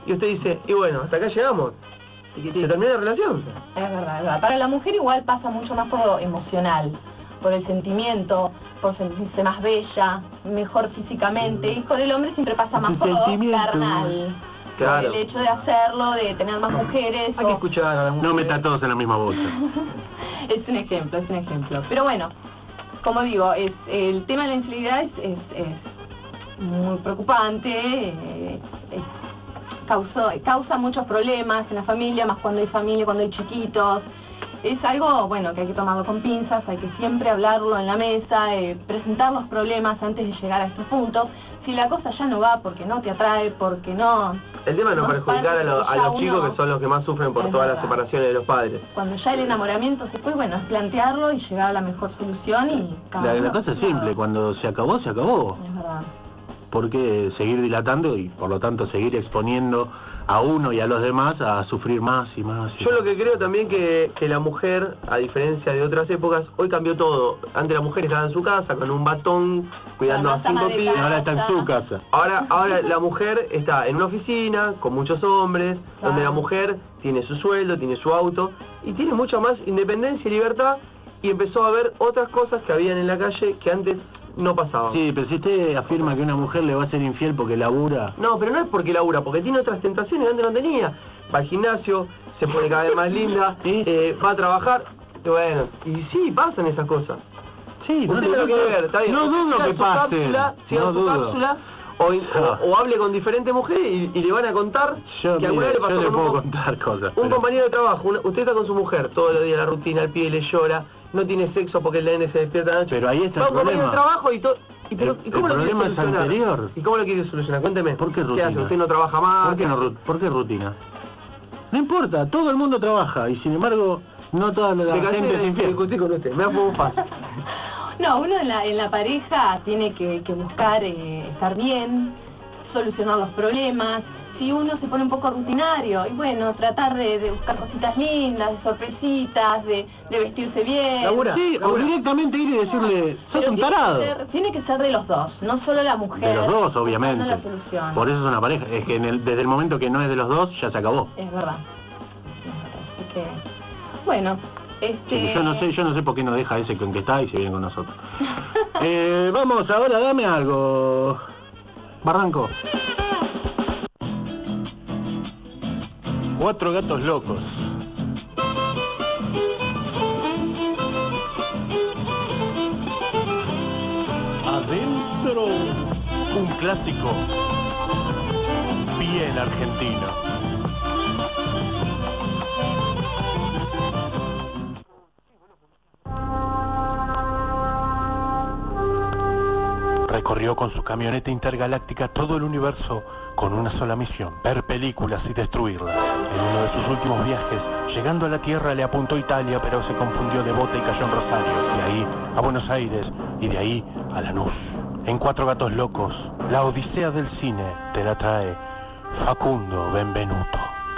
y usted dice, y bueno, hasta acá llegamos. ¿Se termina la relación? Es verdad, es verdad. Para la mujer igual pasa mucho más por lo emocional, por el sentimiento, por sentirse más bella, mejor físicamente, y con el hombre siempre pasa más por lo carnal. Claro. Por el hecho de hacerlo, de tener más mujeres. Hay que escuchar a la mujer. No metas todos en la misma bolsa. Es un ejemplo, es un ejemplo. Pero bueno, como digo, el tema de la infidelidad es muy preocupante, causa muchos problemas en la familia, más cuando hay chiquitos. Es algo, bueno, que hay que tomarlo con pinzas, hay que siempre hablarlo en la mesa, presentar los problemas antes de llegar a estos puntos. Si la cosa ya no va porque no te atrae, porque no... El tema es no perjudicar a los chicos, que son los que más sufren por todas las separaciones de los padres. Cuando ya el enamoramiento se fue, bueno, es plantearlo y llegar a la mejor solución y... La cosa es simple, cuando se acabó, se acabó. Es verdad. ¿Por qué seguir dilatando y por lo tanto seguir exponiendo a uno y a los demás a sufrir más y más? Yo lo que creo también que la mujer, a diferencia de otras épocas, hoy cambió todo. Antes la mujer estaba en su casa con un batón cuidando a 5 pibes. Ahora está en su casa. Ahora la mujer está en una oficina con muchos hombres, donde la mujer tiene su sueldo, tiene su auto y tiene mucha más independencia y libertad, y empezó a ver otras cosas que habían en la calle que antes no pasaba. Sí, pero si usted afirma que una mujer le va a ser infiel porque labura... No, pero no es porque labura, porque tiene otras tentaciones que antes no tenía. Va al gimnasio, se pone cada vez más linda, va a trabajar, bueno, y sí, pasan esas cosas. Sí, usted no lo quiere ver, está bien. No dudo que pase. Siga su cápsula, o hable con diferentes mujeres y le van a contar que alguna vez le pasó yo le con puedo contar cosas. Un compañero de trabajo, usted está con su mujer todos los días, la rutina, al pie le llora, no tiene sexo porque el nene se despierta anoche. Pero ahí está el problema. Va a un compañero de trabajo y todo. ¿Y cómo el problema es anterior. ¿Y cómo lo quiere solucionar? Cuénteme. ¿Por qué rutina? ¿Qué hace? ¿Usted no trabaja más? ¿Por qué rutina? No importa, todo el mundo trabaja y sin embargo no toda la gente es infiel. Discutir con usted, me da poco fácil. No, uno en la pareja tiene que buscar estar bien, solucionar los problemas. Si uno se pone un poco rutinario, y bueno, tratar de buscar cositas lindas, de sorpresitas, de vestirse bien. Sí, o directamente ir y decirle, sos un tarado. Tiene que ser de los dos, no solo la mujer. De los dos, obviamente. La solución. Por eso es una pareja. Es que desde el momento que no es de los dos, ya se acabó. Es verdad. Así que, bueno, Sí, yo no sé por qué no deja ese con que está y se viene con nosotros. Vamos, ahora dame algo. Barranco. 4 gatos locos. Adentro, un clásico bien argentino. Recorrió con su camioneta intergaláctica todo el universo con una sola misión: ver películas y destruirlas. En uno de sus últimos viajes, llegando a la Tierra, le apuntó a Italia, pero se confundió de bote y cayó en Rosario. De ahí a Buenos Aires y de ahí a Lanús. En 4 gatos locos, la odisea del cine te la trae Facundo Benvenuto.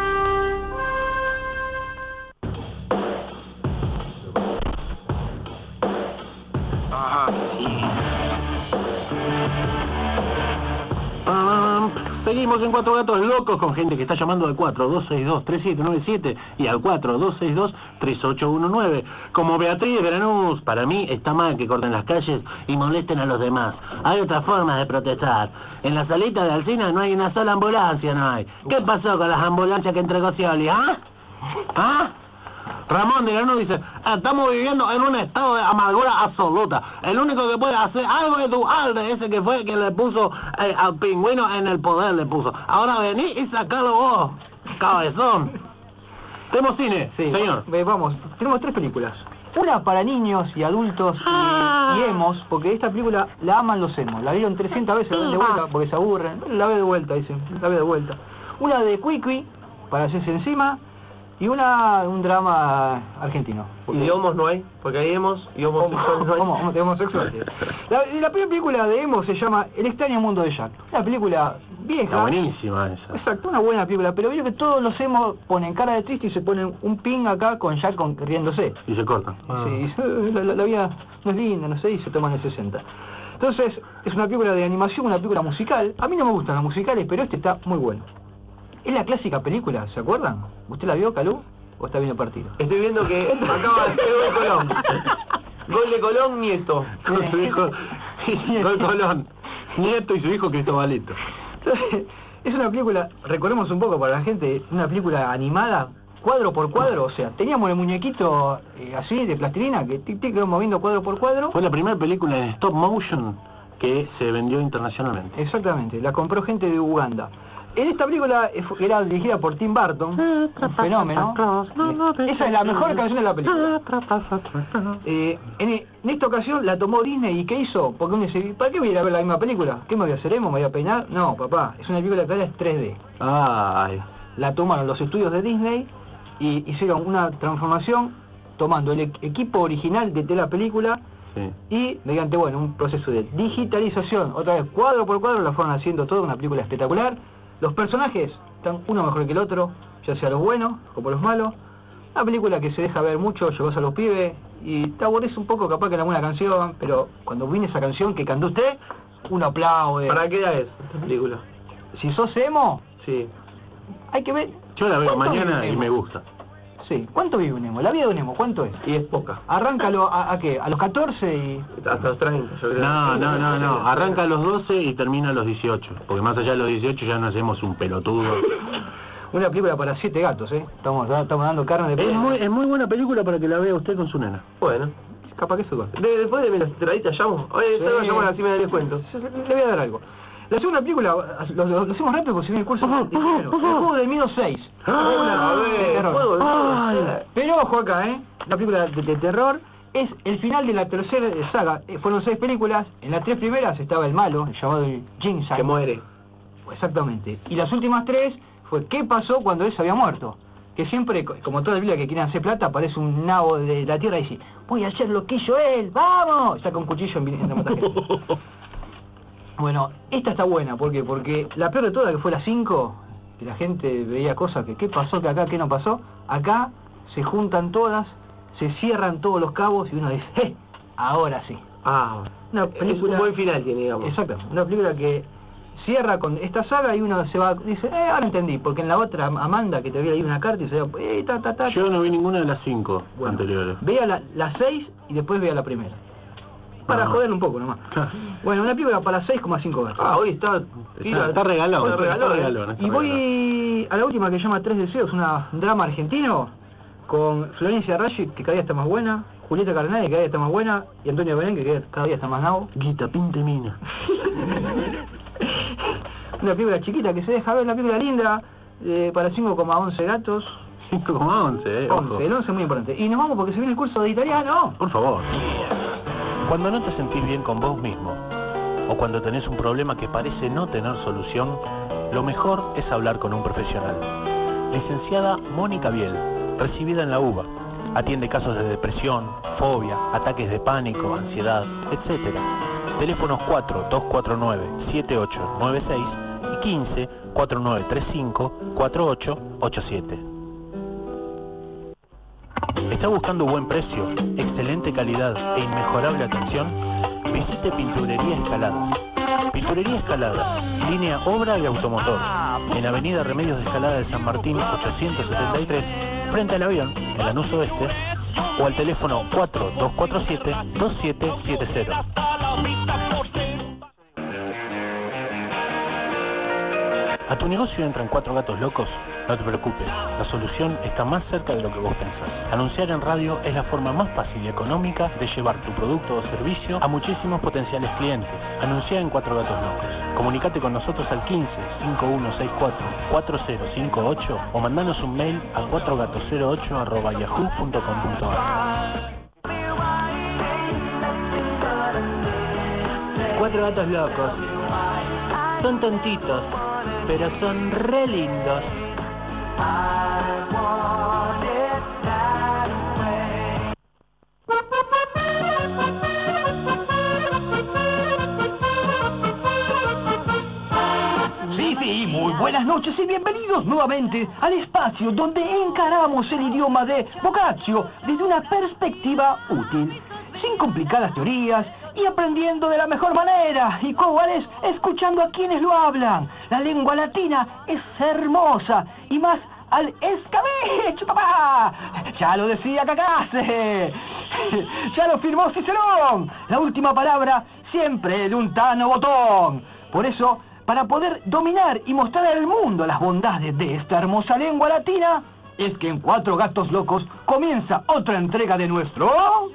Seguimos en 4 gatos locos con gente que está llamando al 4262-3797 y al 4262-3819. Como Beatriz de Lanús, para mí está mal que corten las calles y molesten a los demás. Hay otras formas de protestar. En la salita de Alsina no hay una sola ambulancia, no hay. ¿Qué pasó con las ambulancias que entregó Scioli, ah? ¿Ah? Ramón de Lanús dice, estamos viviendo en un estado de amargura absoluta. El único que puede hacer algo es Dualde, ese que fue que le puso al pingüino en el poder, le puso. Ahora vení y sacalo vos, cabezón. Tenemos cine, sí, señor. Vamos, tenemos 3 películas. Una para niños y adultos y emos, porque esta película la aman los emos. La vieron 300 veces, la ven de vuelta porque se aburren. La ve de vuelta, dicen, la ve de vuelta. Una de Quiqui, para hacerse encima. Y un drama argentino. ¿Y de homos no hay? Porque hay emos y homosexuales no hay. Homosexuales. La primera película de emo se llama El extraño mundo de Jack. Una película vieja. Está buenísima esa. Exacto, una buena película. Pero veo que todos los emos ponen cara de triste y se ponen un ping acá con Jack riéndose. Y se cortan. Sí, la vida no es linda, no sé, y se toman el 60. Entonces, es una película de animación, una película musical. A mí no me gustan las musicales, pero este está muy bueno. Es la clásica película, ¿se acuerdan? ¿Usted la vio, Calú? ¿O está viendo el partido? Estoy viendo que acaba de hacer gol Colón. Gol de Colón, Nieto. Con su hijo, Gol Colón, Nieto y su hijo Cristobalito. Es una película, recordemos un poco para la gente, una película animada, cuadro por cuadro, o sea, teníamos el muñequito así, de plastilina, que tic-tic iba moviendo cuadro por cuadro. Fue la primera película en stop motion que se vendió internacionalmente. Exactamente, la compró gente de Uganda. En esta película era dirigida por Tim Burton, un fenómeno. Esa es la mejor canción de la película. En esta ocasión la tomó Disney, ¿y qué hizo? Porque uno dice, ¿para qué voy a ir a ver la misma película? ¿Qué me voy a hacer emo? ¿Me voy a peinar? No, papá, es una película que ahora es 3D. Ay. La tomaron los estudios de Disney y hicieron una transformación tomando el equipo original de la película. Sí. Y mediante, bueno, un proceso de digitalización, otra vez cuadro por cuadro, la fueron haciendo toda una película espectacular. Los personajes están uno mejor que el otro, ya sea los buenos como los malos. Una película que se deja ver mucho, llegó a los pibes y te aborrece un poco capaz que en alguna canción, pero cuando viene esa canción que cantó usted, uno aplaude. ¿Para qué edad es esta película? Si sos emo, Sí. hay que ver. Yo la veo ¿Cuánto mañana vive y un me emo? gusta. Sí, ¿cuánto vive un emo? La vida de un emo, ¿cuánto es? Y es poca. Arráncalo a qué? ¿A los 14 y...? Hasta los 30, yo creo. No. Arranca a los 12 y termina a los 18. Porque más allá de los 18 ya no hacemos un pelotudo. Una película para 7 gatos, ¿eh? Estamos dando carne de... Es muy buena película para que la vea usted con su nena. Bueno. Capaz que eso corta. Después de las entraditas llamo. Oye, Sí. salgo a llamar así me da descuento. Le voy a dar algo. La segunda película, lo hacemos rápido porque se viene el curso de primero. El Juego del Miedo 6. A ver, juego de miedo. Pero ojo acá, la película de terror es el final de la tercera saga. Fueron 6 películas. En las 3 primeras estaba el malo, el llamado Jinx. Que muere. Exactamente. Y las últimas 3 fue ¿qué pasó cuando él se había muerto? Que siempre, como toda Biblia que quieren hacer plata, aparece un nabo de la tierra y dice, voy a hacer lo que hizo él, ¡vamos! Saca un cuchillo en la montaje. Bueno, esta está buena, ¿por qué? Porque la peor de todas, que fue la 5, que la gente veía cosas que qué pasó, que acá, qué no pasó, acá se juntan todas, se cierran todos los cabos y uno dice, ahora sí. Ah, Una es película... un buen final tiene, digamos. Exacto, una película que cierra con esta saga y uno se va, dice, ahora entendí, porque en la otra, Amanda, que te había leído una carta y se va, Yo no vi ninguna de las 5 Bueno, anteriores. vea la 6 y después vea la primera. Para joder un poco nomás. Bueno, una película para 6,5 gatos. Ah, hoy está regalado. Está regalado, regalado. Y voy a la última que se llama Tres Deseos, un drama argentino con Florencia Raggi, que cada día está más buena, Julieta Carnay, que cada día está más buena, y Antonio Belén, que cada día está más nabo. Guita, pinte mina. Una película chiquita que se deja ver, una película linda, para 5,11 gatos. 5,11, 11, el 11 es muy importante. Y nos vamos porque se viene el curso de italiano. Por favor. Cuando no te sentís bien con vos mismo, o cuando tenés un problema que parece no tener solución, lo mejor es hablar con un profesional. Licenciada Mónica Biel, recibida en la UBA, atiende casos de depresión, fobia, ataques de pánico, ansiedad, etc. Teléfonos 4-249-7896 y 15-4935-4887. ¿Está buscando buen precio, excelente calidad e inmejorable atención? Visite Pinturería Escaladas. Pinturería Escaladas, línea obra y automotor, en Avenida Remedios de Escalada de San Martín 873, frente al avión, en Lanús Oeste, o al teléfono 4247-2770. ¿A tu negocio entran 4 gatos locos? No te preocupes, la solución está más cerca de lo que vos pensás. Anunciar en radio es la forma más fácil y económica de llevar tu producto o servicio a muchísimos potenciales clientes. Anuncia en 4 gatos locos. Comunicate con nosotros al 15-5164-4058 o mandanos un mail a 4gatos08@yahoo.com.ar. 4 gatos locos. Son tontitos, pero son re lindos. Sí, muy buenas noches y bienvenidos nuevamente al espacio donde encaramos el idioma de Boccaccio desde una perspectiva útil, sin complicadas teorías y aprendiendo de la mejor manera. ¿Y cuál es? Escuchando a quienes lo hablan. La lengua latina es hermosa y más al escabeche, papá. Ya lo decía Cacase. Ya lo firmó Cicerón. La última palabra siempre de un Tano Botón. Por eso, para poder dominar y mostrar al mundo las bondades de esta hermosa lengua latina, es que en Cuatro Gatos Locos comienza otra entrega de nuestro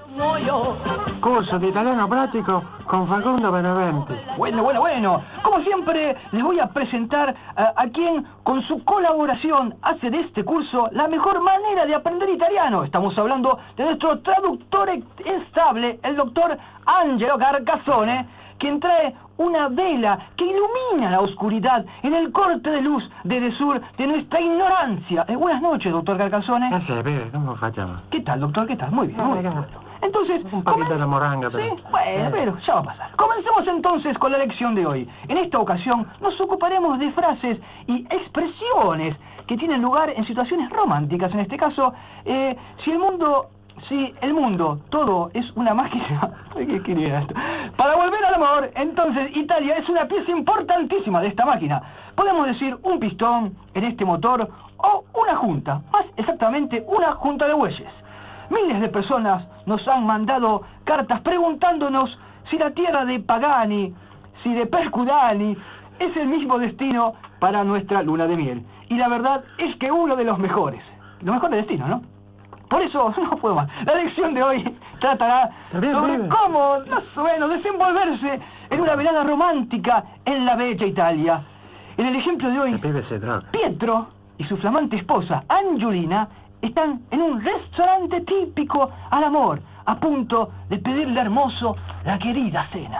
curso de italiano práctico con Facundo Benavente. Bueno. Como siempre, les voy a presentar a quien, con su colaboración, hace de este curso la mejor manera de aprender italiano. Estamos hablando de nuestro traductor estable, el doctor Angelo Carcassone, quien trae una vela que ilumina la oscuridad en el corte de luz de Desur de nuestra ignorancia. Buenas noches, doctor Carcassone. ¿Qué hace, pibe? ¿Cómo facciamo? ¿Qué tal, doctor? ¿Qué tal? Muy bien, muy bien. Entonces, un poquito de moranga, pero... Sí, bueno, pero ya va a pasar. Comencemos entonces con la lección de hoy. En esta ocasión nos ocuparemos de frases y expresiones que tienen lugar en situaciones románticas. En este caso, si el mundo todo es una máquina... ¿Qué quería esto? Para volver al amor, entonces Italia es una pieza importantísima de esta máquina. Podemos decir un pistón en este motor o una junta, más exactamente una junta de bueyes. Miles de personas nos han mandado cartas preguntándonos si la tierra de Pagani, si de Percudani, es el mismo destino para nuestra luna de miel. Y la verdad es que uno de los mejores destinos, ¿no? Por eso, no puedo más. La lección de hoy tratará sobre cómo, más o menos, desenvolverse en una velada romántica en la bella Italia. En el ejemplo de hoy, Pietro y su flamante esposa, Angiolina, están en un restaurante típico al amor, a punto de pedirle hermoso la querida cena.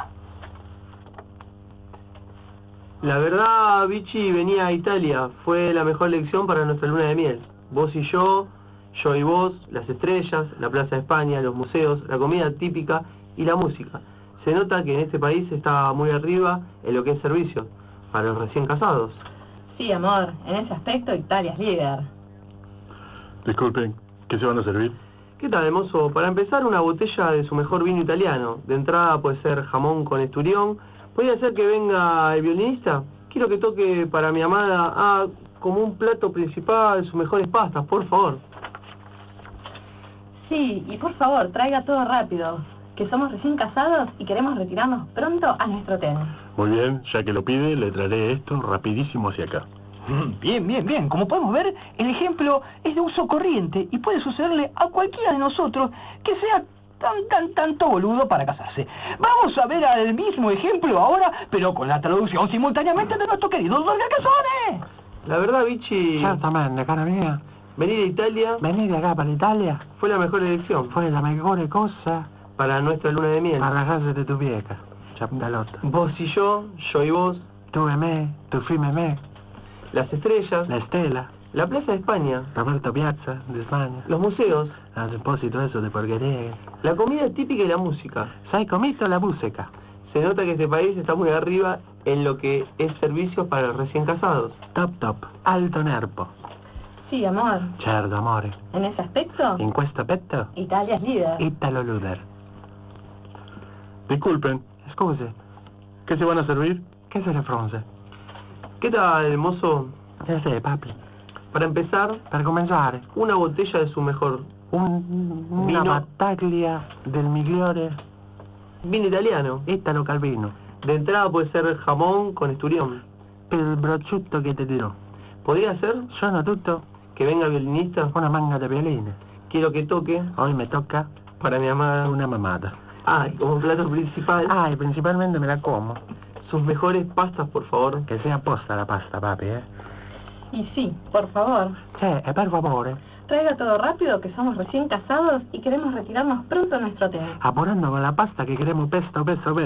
La verdad, Vichy venía a Italia. Fue la mejor lección para nuestra luna de miel. Vos y yo y vos, las estrellas, la Plaza de España, los museos, la comida típica y la música. Se nota que en este país está muy arriba en lo que es servicio para los recién casados. Sí, amor, en ese aspecto Italia es líder. Disculpen, ¿qué se van a servir? ¿Qué tal, mozo? Para empezar, una botella de su mejor vino italiano. De entrada puede ser jamón con esturión. ¿Podría ser que venga el violinista? Quiero que toque para mi amada, como un plato principal, sus mejores pastas, por favor. Sí, y por favor, traiga todo rápido, que somos recién casados y queremos retirarnos pronto a nuestro hotel. Muy bien, ya que lo pide, le traeré esto rapidísimo hacia acá. Bien. Como podemos ver, el ejemplo es de uso corriente y puede sucederle a cualquiera de nosotros que sea tanto boludo para casarse. Vamos a ver al mismo ejemplo ahora, pero con la traducción simultáneamente de nuestro querido Don Carcassone. La verdad, Vichy... Certamente, cara mía. Venir a Italia... Venir de acá para Italia fue la mejor elección. fue la mejor cosa para nuestra luna de miel. para la casa de tu vieja, chapdalota. Vos y yo y vos... Tú e me, tu film e me, las estrellas... la Estela, la Plaza de España... Roberto Piazza de España, los museos... a propósito eso de porquería. la comida típica y la música. ¿Sai comito la música? Se nota que este país está muy arriba en lo que es servicios para los recién casados. Top, alto nerpo. Sí, amor, Certo, amore. en ese aspecto In questo petto, Italia es líder. Italo Luder. Disculpen, Scusi, ¿qué se van a servir? che se le fronze? ¿Qué tal, mozo? Che sei, papi? Para empezar, Per cominciare, una botella de su mejor una Vino. battaglia del migliore vino italiano. Italo Calvino, De entrada puede ser jamón con esturión. per il prosciutto che ti dirò. ¿Podría ser Sono tutto que venga el violinista? una manga de violines. Quiero que toque Hoy me tocca para mi amada... una mamata. y como plato principal, Y principalmente me la como. sus mejores pastas, por favor. Che sia apposta la pasta, papi, Y sí, por favor, e per favore, traiga todo rápido, que somos recién casados y queremos retirarnos pronto a nuestro hotel. apurando con la pasta che queremos pesto.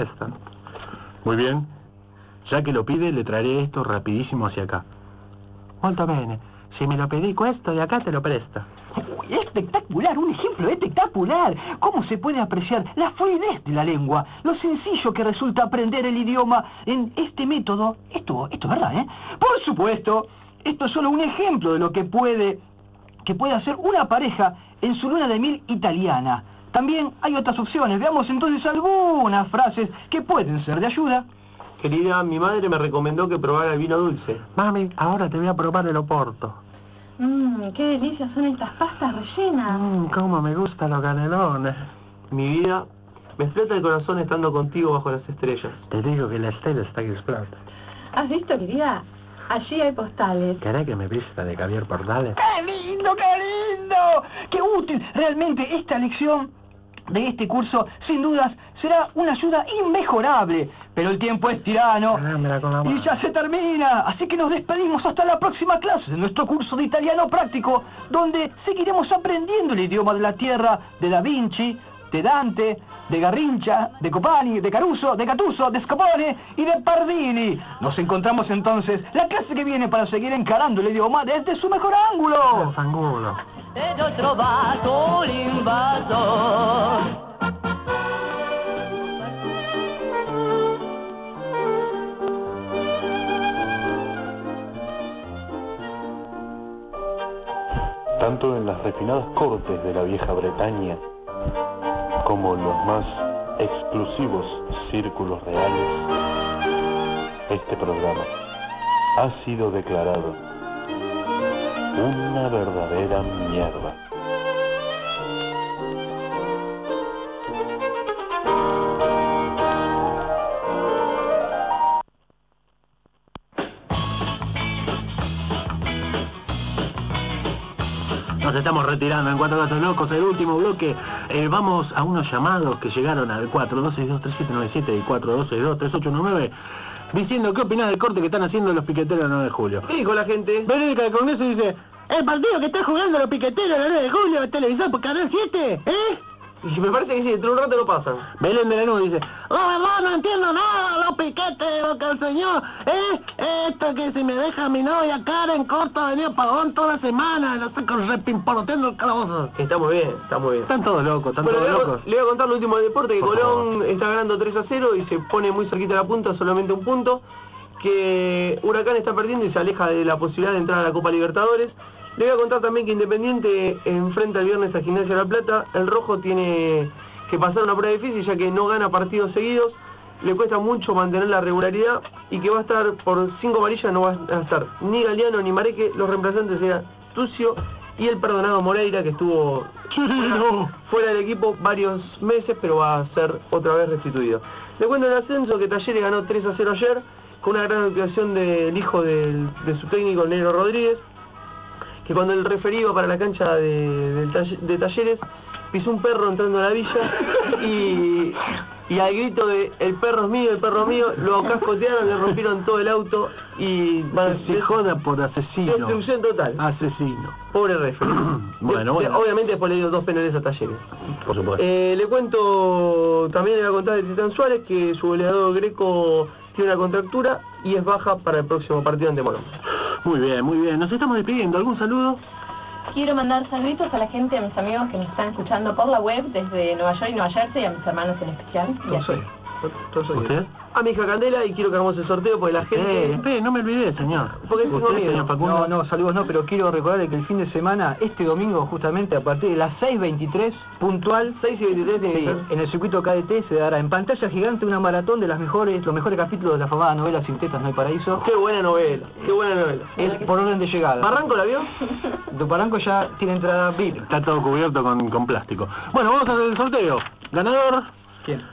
Muy bien, ya que lo pide, le traeré esto rapidísimo hacia acá. Molto bene, si me lo pedí questo de acá te lo presto. Uy, espectacular, un ejemplo espectacular. ¿Cómo se puede apreciar la fluidez de la lengua? Lo sencillo que resulta aprender el idioma en este método. Esto es verdad, ¿eh? Por supuesto, esto es solo un ejemplo de lo que puede hacer una pareja en su luna de miel italiana. también hay otras opciones. Veamos entonces algunas frases que pueden ser de ayuda. Querida, mi madre me recomendó que probara el vino dulce. Mami, ahora te voy a probar el Oporto. Qué delicias son estas pastas rellenas. Cómo me gustan los canelones. Mi vida, me explota el corazón estando contigo bajo las estrellas. Te digo que la estela está que explota. ¿Has visto, querida? Allí hay postales. ¿Querés que me vista de Javier Portales? ¡Qué lindo, qué lindo! ¡Qué útil! Realmente esta lección de este curso, sin dudas, será una ayuda inmejorable. Pero el tiempo es tirano Dámela con la mano. y ya se termina. Así que nos despedimos hasta la próxima clase de nuestro curso de italiano práctico, donde seguiremos aprendiendo el idioma de la tierra de Da Vinci, de Dante, de Garrincha, de Copani, de Caruso, de Gattuso, de Scopone y de Pardini. Nos encontramos entonces la clase que viene para seguir encarando el idioma desde su mejor ángulo. Fangulo. Ed ho trovato l'invasor. Tanto en las refinadas cortes de la vieja Bretaña como en los más exclusivos círculos reales, este programa ha sido declarado una verdadera mierda. Nos estamos retirando en Cuatro Gatos Locos, el último bloque. Vamos a unos llamados que llegaron al 42623797 y 42623899 diciendo qué opinás del corte que están haciendo los piqueteros el 9 de julio. ¿Qué dijo la gente? Verónica del Congreso dice: el partido que está jugando los piqueteros el 9 de julio, el televisor por Canal 7, ¿eh? Y me parece que sí, dentro de un rato lo pasan. Belén de la Nube dice: la verdad no entiendo nada, los piquetes, lo que el señor, esto que si me deja mi novia Karen corta venía pagón toda la semana, no sé, con repimporoteando el calabozo. Está muy bien, está muy bien. Están todos locos, están Bueno, todos le locos. voy a contar lo último del deporte, que Por Colón favor. está ganando 3-0 y se pone muy cerquita de la punta, solamente un punto. Que Huracán está perdiendo y se aleja de la posibilidad de entrar a la Copa Libertadores. Le voy a contar también que Independiente enfrenta el viernes a Gimnasia de La Plata. El rojo tiene que pasar una prueba difícil ya que no gana partidos seguidos. Le cuesta mucho mantener la regularidad y que va a estar por 5 amarillas, no va a estar ni Galeano ni Mareque. Los reemplazantes serán Tucio y el perdonado Moreira, que estuvo fuera del equipo varios meses, pero va a ser otra vez restituido. Le cuento el ascenso que Talleres ganó 3-0 ayer, con una gran actuación del hijo de su técnico, el Negro Rodríguez, que cuando el referí iba para la cancha de Talleres, pisó un perro entrando a la villa y al grito de el perro es mío, lo cascotearon, le rompieron todo el auto y Se joda por asesino. destrucción total. Asesino. Pobre referí. Bueno. Obviamente después le dio 2 penales a Talleres. Por supuesto. Le cuento, también le voy a contar de Titán Suárez, que su goleador Greco tiene una contractura y es baja para el próximo partido ante Morón. Muy bien, muy bien. Nos estamos despidiendo. ¿Algún saludo? Quiero mandar saluditos a la gente, a mis amigos que me están escuchando por la web desde Nueva York y Nueva Jersey, a mis hermanos en especial. Y así. ¿Usted? A mi hija Candela, y quiero que hagamos el sorteo porque la gente... Espere, no me olvidé, señor. Porque tengo ¿Usted, miedo. señor Facundo? No, saludos no, pero quiero recordarle que el fin de semana, este domingo justamente a partir de las 6:23, puntual, 6:23 tiene que sí, ser. en el circuito KDT se dará en pantalla gigante una maratón de los mejores capítulos de la famada novela Sin Tetas No Hay Paraíso. Qué buena novela, qué buena novela. Es por orden de llegada. ¿Barranco la vio? Tu Barranco ya tiene entrada VIP. Está todo cubierto con plástico. Bueno, vamos a hacer el sorteo. Ganador, ¿Quién?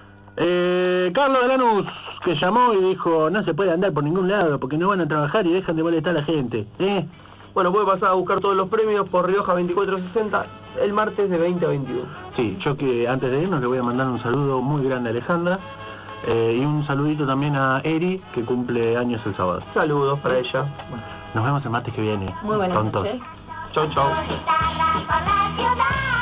Carlos de Lanús, que llamó y dijo: no se puede andar por ningún lado porque no van a trabajar y dejan de molestar a la gente. Bueno, puede pasar a buscar todos los premios por Rioja 2460 el martes de 20 a 21. Sí, yo que antes de irnos le voy a mandar un saludo muy grande a Alejandra y un saludito también a Eri, que cumple años el sábado. Saludos para ella. Nos vemos el martes que viene. Muy buenas Con todos. noches. Chau, chau. Por la ciudad.